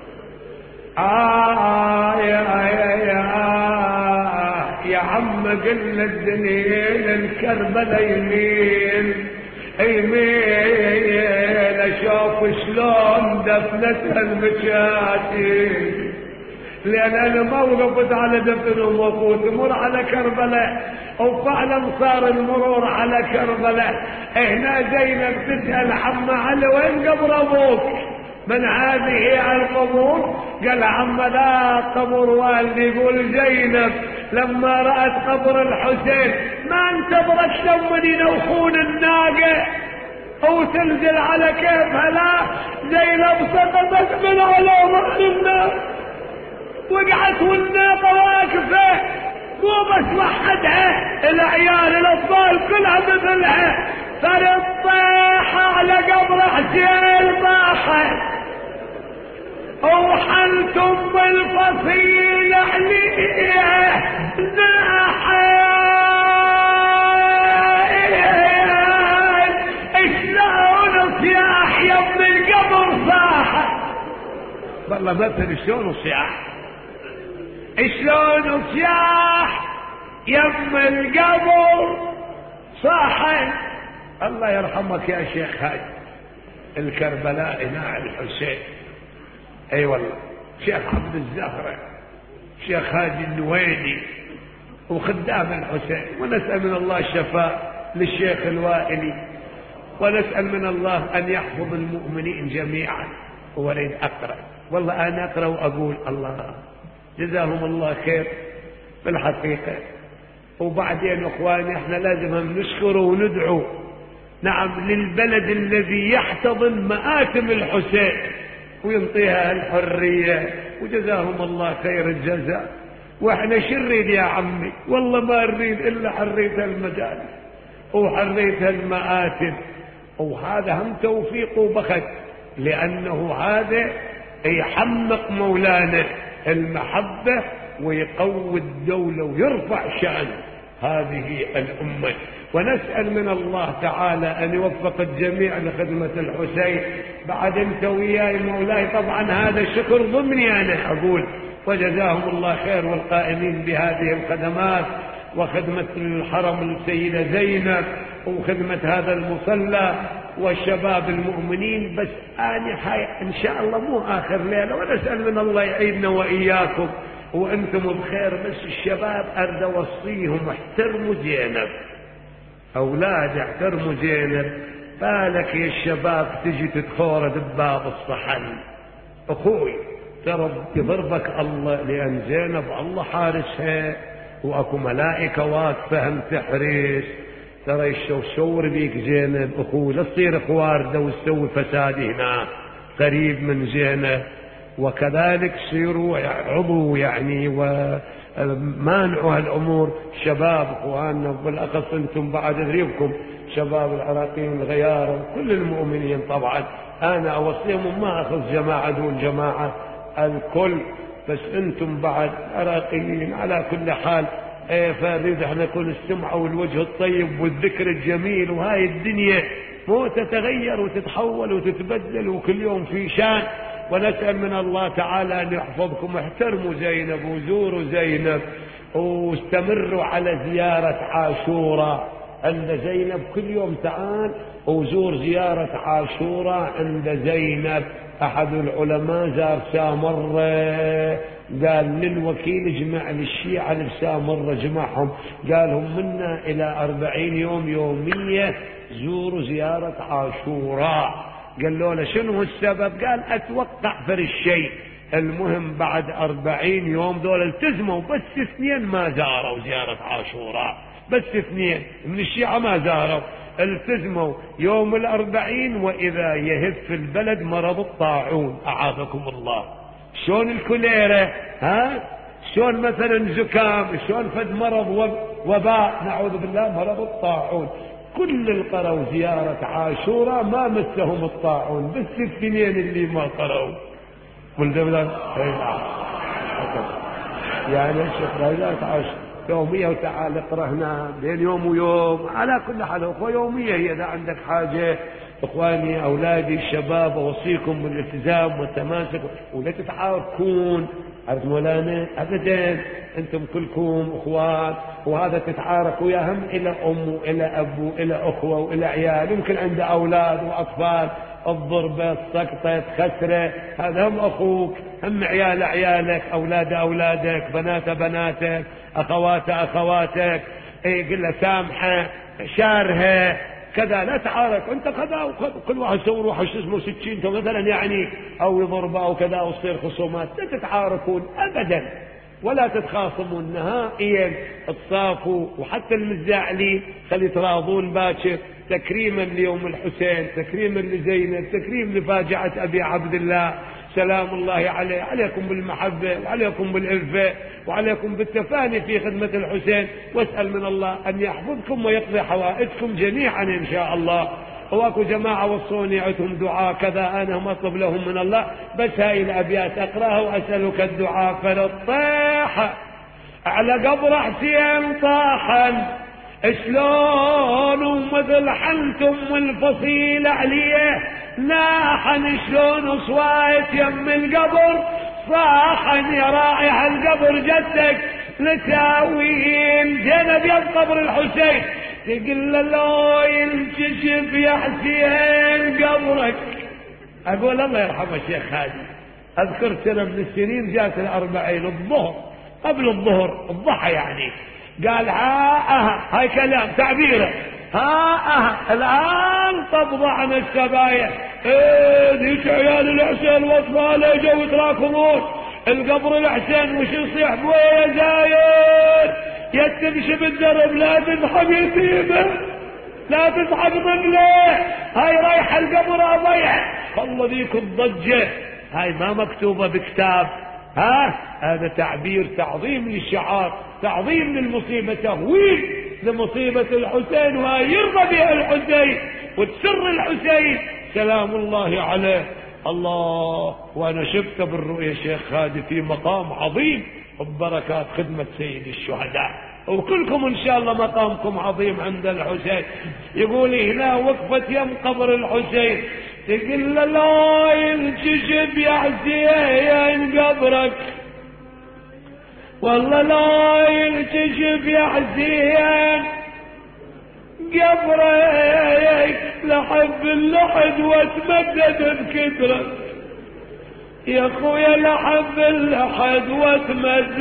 آه يا يا يا يا عم قل الدنيا الكربلاء يمين يمين، أشوف شلون دفنتها المشاتي، لأن أنا ما وقفت على دفن وموت تمر على كربلاء، وفعلا صار المرور على كربلاء. هنا زينب تسأل عم علي وين قبر أبوك؟ من هذه القبور؟ قال عم لا قبر والدي. يقول زينب لما رأت قبر الحسين ما انتظرت لما ينوخون الناقة أو تنزل على كيفها، لا، زينب سقطت من على ظهر الناقة، وقعت والناقة واقفة، مو بس وحدها، العيال الأطفال كلها مثلها، صارت طايحة على قبر حسين طاحت، وحلتم بالفصيل عليها ناحت. شلون صياح يا ابن القبر صاحت، والله مثل شلون صياح، شلون صياح يم القبر صاحن. الله يرحمك يا شيخ هاج الكربلاء ناع الحسين، اي أيوة والله، شيخ عبد الزهرة، شيخ هاجي النويني، وخدام الحسين. ونسأل من الله الشفاء للشيخ الوائلي، ونسأل من الله أن يحفظ المؤمنين جميعا. وليد أقرأ، والله أنا أقرأ وأقول الله جزاهم الله خير بالحقيقة. وبعدين اخواني احنا لازم نشكره وندعو، نعم، للبلد الذي يحتضن مآتم الحسين وينطيها الحرية، وجزاهم الله خير الجزاء. واحنا شو نريد يا عمي؟ والله ما نريد الا حرية المجالس وحرية المآتم، وهذا هم توفيق وبخت، لانه هذا يحمق مولانا المحبة ويقوي الدولة ويرفع شأن هذه الأمة. ونسأل من الله تعالى أن يوفق الجميع لخدمة الحسين. بعد انت وياي مولاي، طبعا هذا شكر ضمني أنا أقول، وجزاهم الله خير، والقائمين بهذه الخدمات وخدمة الحرم السيدة زينب وخدمة هذا المصلى والشباب المؤمنين. بس أنا حي... إن شاء الله مو آخر ليلة، ونسأل من الله يعيدنا وإياكم وأنتم بخير. بس الشباب أرد أوصيهم احترموا زينب، أولاد احترموا زينب. بالك يا الشباب تجي تتخورد بباب الصحن، أخوي ترى يضربك الله، لأن زينب الله حارسها، وأكو ملائكة واقفة هم تحرس. ترى يشور بيك زينب أخوي، لا تصير خوارده وتسوي فساد هنا قريب من زينب. وكذلك سيروا عضو يعني ومانعوا هالأمور. شباب اخواننا، بالأخص انتم بعد ادريكم شباب العراقيين الغيار وكل المؤمنين، طبعا انا اوصيهم ما اخذ جماعة دون جماعة الكل، بس انتم بعد عراقيين على كل حال. ايه فنريد احنا نكون السمعة والوجه الطيب والذكر الجميل. وهاي الدنيا مو تتغير وتتحول وتتبدل، وكل يوم في شان. ونسأل من الله تعالى أن يحفظكم. احترموا زينب وزوروا زينب واستمروا على زيارة عاشوراء عند زينب. كل يوم تعال وزور زيارة عاشوراء عند زينب. أحد العلماء زار سامرة، قال للوكيل اجمع للشيعة لسامرة، جمعهم، قالهم منا إلى أربعين يوم يومية زوروا زيارة عاشوراء. قالوا له شنو السبب؟ قال أتوقع فر الشيء. المهم بعد أربعين يوم دول التزموا، بس اثنين ما زاروا زيارة عاشوراء، بس اثنين من الشيعة ما زاروا، التزموا يوم الأربعين. وإذا يهب في البلد مرض الطاعون أعاذكم الله. شلون الكوليرا، ها شلون مثلا زكام، شلون فد مرض وباء نعوذ بالله مرض الطاعون. كل القروا زيارة عاشوراء ما مسهم الطاعون، بس الاثنين اللي ما قروا والدولة يعني الشيخ زيارة عاشوراء يومية. وتعال اقرأ هنا بين يوم ويوم. على كل حال أخوة يومية هي. إذا عندك حاجة إخواني أولادي الشباب أوصيكم بالالتزام والتماسك ولا تتعاركون. عرفت مولانا؟ أبدا، أنتم كلكم إخوان، وهذا تتعارك ويا هم إلى أم وإلى أب وإلى أخوة وإلى عيال، يمكن عنده أولاد وأطفال، الضربة السقطة خسرة، هذا هم أخوك، هم عيال عيالك، أولاد أولادك، بنات بناتك، أخوات أخواتك. إيه قل له سامحة شارها كذا، لا تعارك انت كذا، كل واحد يسوي روحه شو اسمه سكينته مثلا يعني، او يضربه او كذا، او تصير خصومات. لا تتعاركون ابدا ولا تتخاصمون نهائيا، تصافوا. وحتى المزاعلين خلي يتراضون باكر، تكريما ليوم الحسين، تكريما لزينب، تكريم لفاجعة ابي عبد الله سلام الله عليه. عليكم بالمحبة وعليكم بالإلفة وعليكم بالتفاني في خدمة الحسين. واسأل من الله أن يحفظكم ويقضي حوائجكم جميعا إن شاء الله. واكو جماعة وصوني عندهم دعاء كذا، أنا هم أطلب لهم من الله، بس هاي الأبيات أقرأها وأسألك الدعاء. فللطيح على قبر حسين طاحا، شلون مثل حنتم الفصيل عليه ناحن، شلون صوايت يم القبر صاحن، يا رائح القبر جدك لتاوين زينب يم قبر الحسين، تقول له لو ينكشف يا حسين قبرك. اقول الله يرحمه الشيخ خالد، اذكر سنه من السنين جات الاربعين الظهر، قبل الظهر الضحى يعني، قال ها اها، هاي كلام تعبيره، ها اها الان تضبعنا السبايا. ايه ذيك عيال الحسين واطفاله جو يتراكمون القبر الحسين، وش يصيح بويا زايد يا تمشي بالدرب، لا تسحب يتيمه، لا تسحب طفله، هاي رايحه القبر اضيع. والله ذيك الضجه هاي ما مكتوبه بكتاب، ها هذا تعبير تعظيم للشعار، تعظيم للمصيبة، تهويل لمصيبة الحسين، وهاي يرضى بها الحسين وتسر الحسين سلام الله عليه. الله، وانا شفت بالرؤية شيخ خالد في مقام عظيم ببركات خدمة سيد الشهداء، وكلكم ان شاء الله مقامكم عظيم عند الحسين. يقول هنا وقفت يم قبر الحسين، تقول له لا ينكشف يا حسين قبرك، والله لا ينكشف يا حسين قبرك، لحب اللحد واتمدد بكدرك يا اخويا، لحب اللحد واتمدد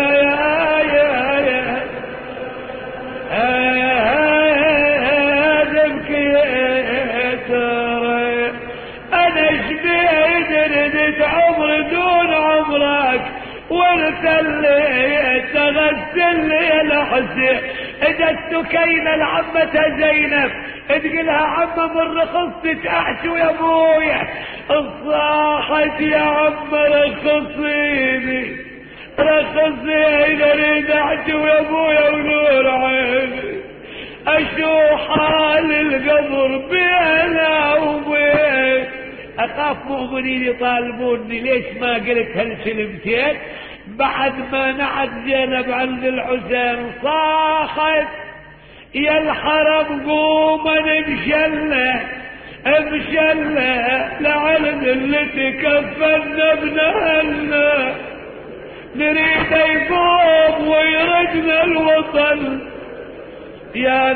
بكدرك. انا شبيت ردت عمر دون عمرك، وانت اللي تغسل لي الحسين. اجت كينا العمة زينب تقلها عمة من رخصتك احشو يا ابويا، صاحت يا عم رخصيني رخصيني اريد احشو يا ابويا ونور عيني، اشو حال القبر بينا وبيك. اخاف مؤمنين يطالبوني ليش ما قلت هالكلمتين بعد ما نعت زينب عند الحسين. صاحت يا الحرم قوما نمشله، بشلة لعند اللي تكفلنا بنهلنا نريد يفوق ويردنا الوطن يا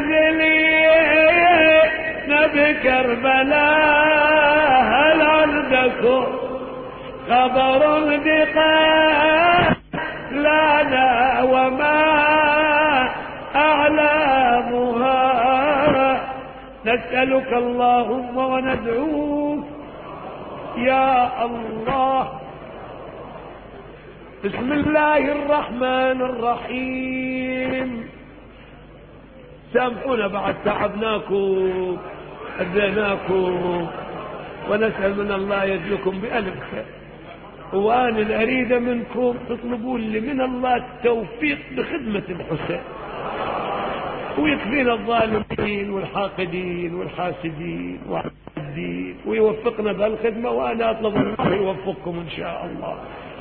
نازلين نبي كربلاء هل عندكم خبر دقاء لنا وما أعلامها نسألك اللهم وندعوك يا الله. بسم الله الرحمن الرحيم. سامحونا بعد تعبناكم أذيناكم ونسأل من الله يجزيكم بألف خير. وأنا الأريد منكم تطلبون لي من الله التوفيق بخدمة الحسين ويكفينا الظالمين والحاقدين والحاسدين والعادين ويوفقنا بهالخدمة. وأنا أطلب الله يوفقكم إن شاء الله.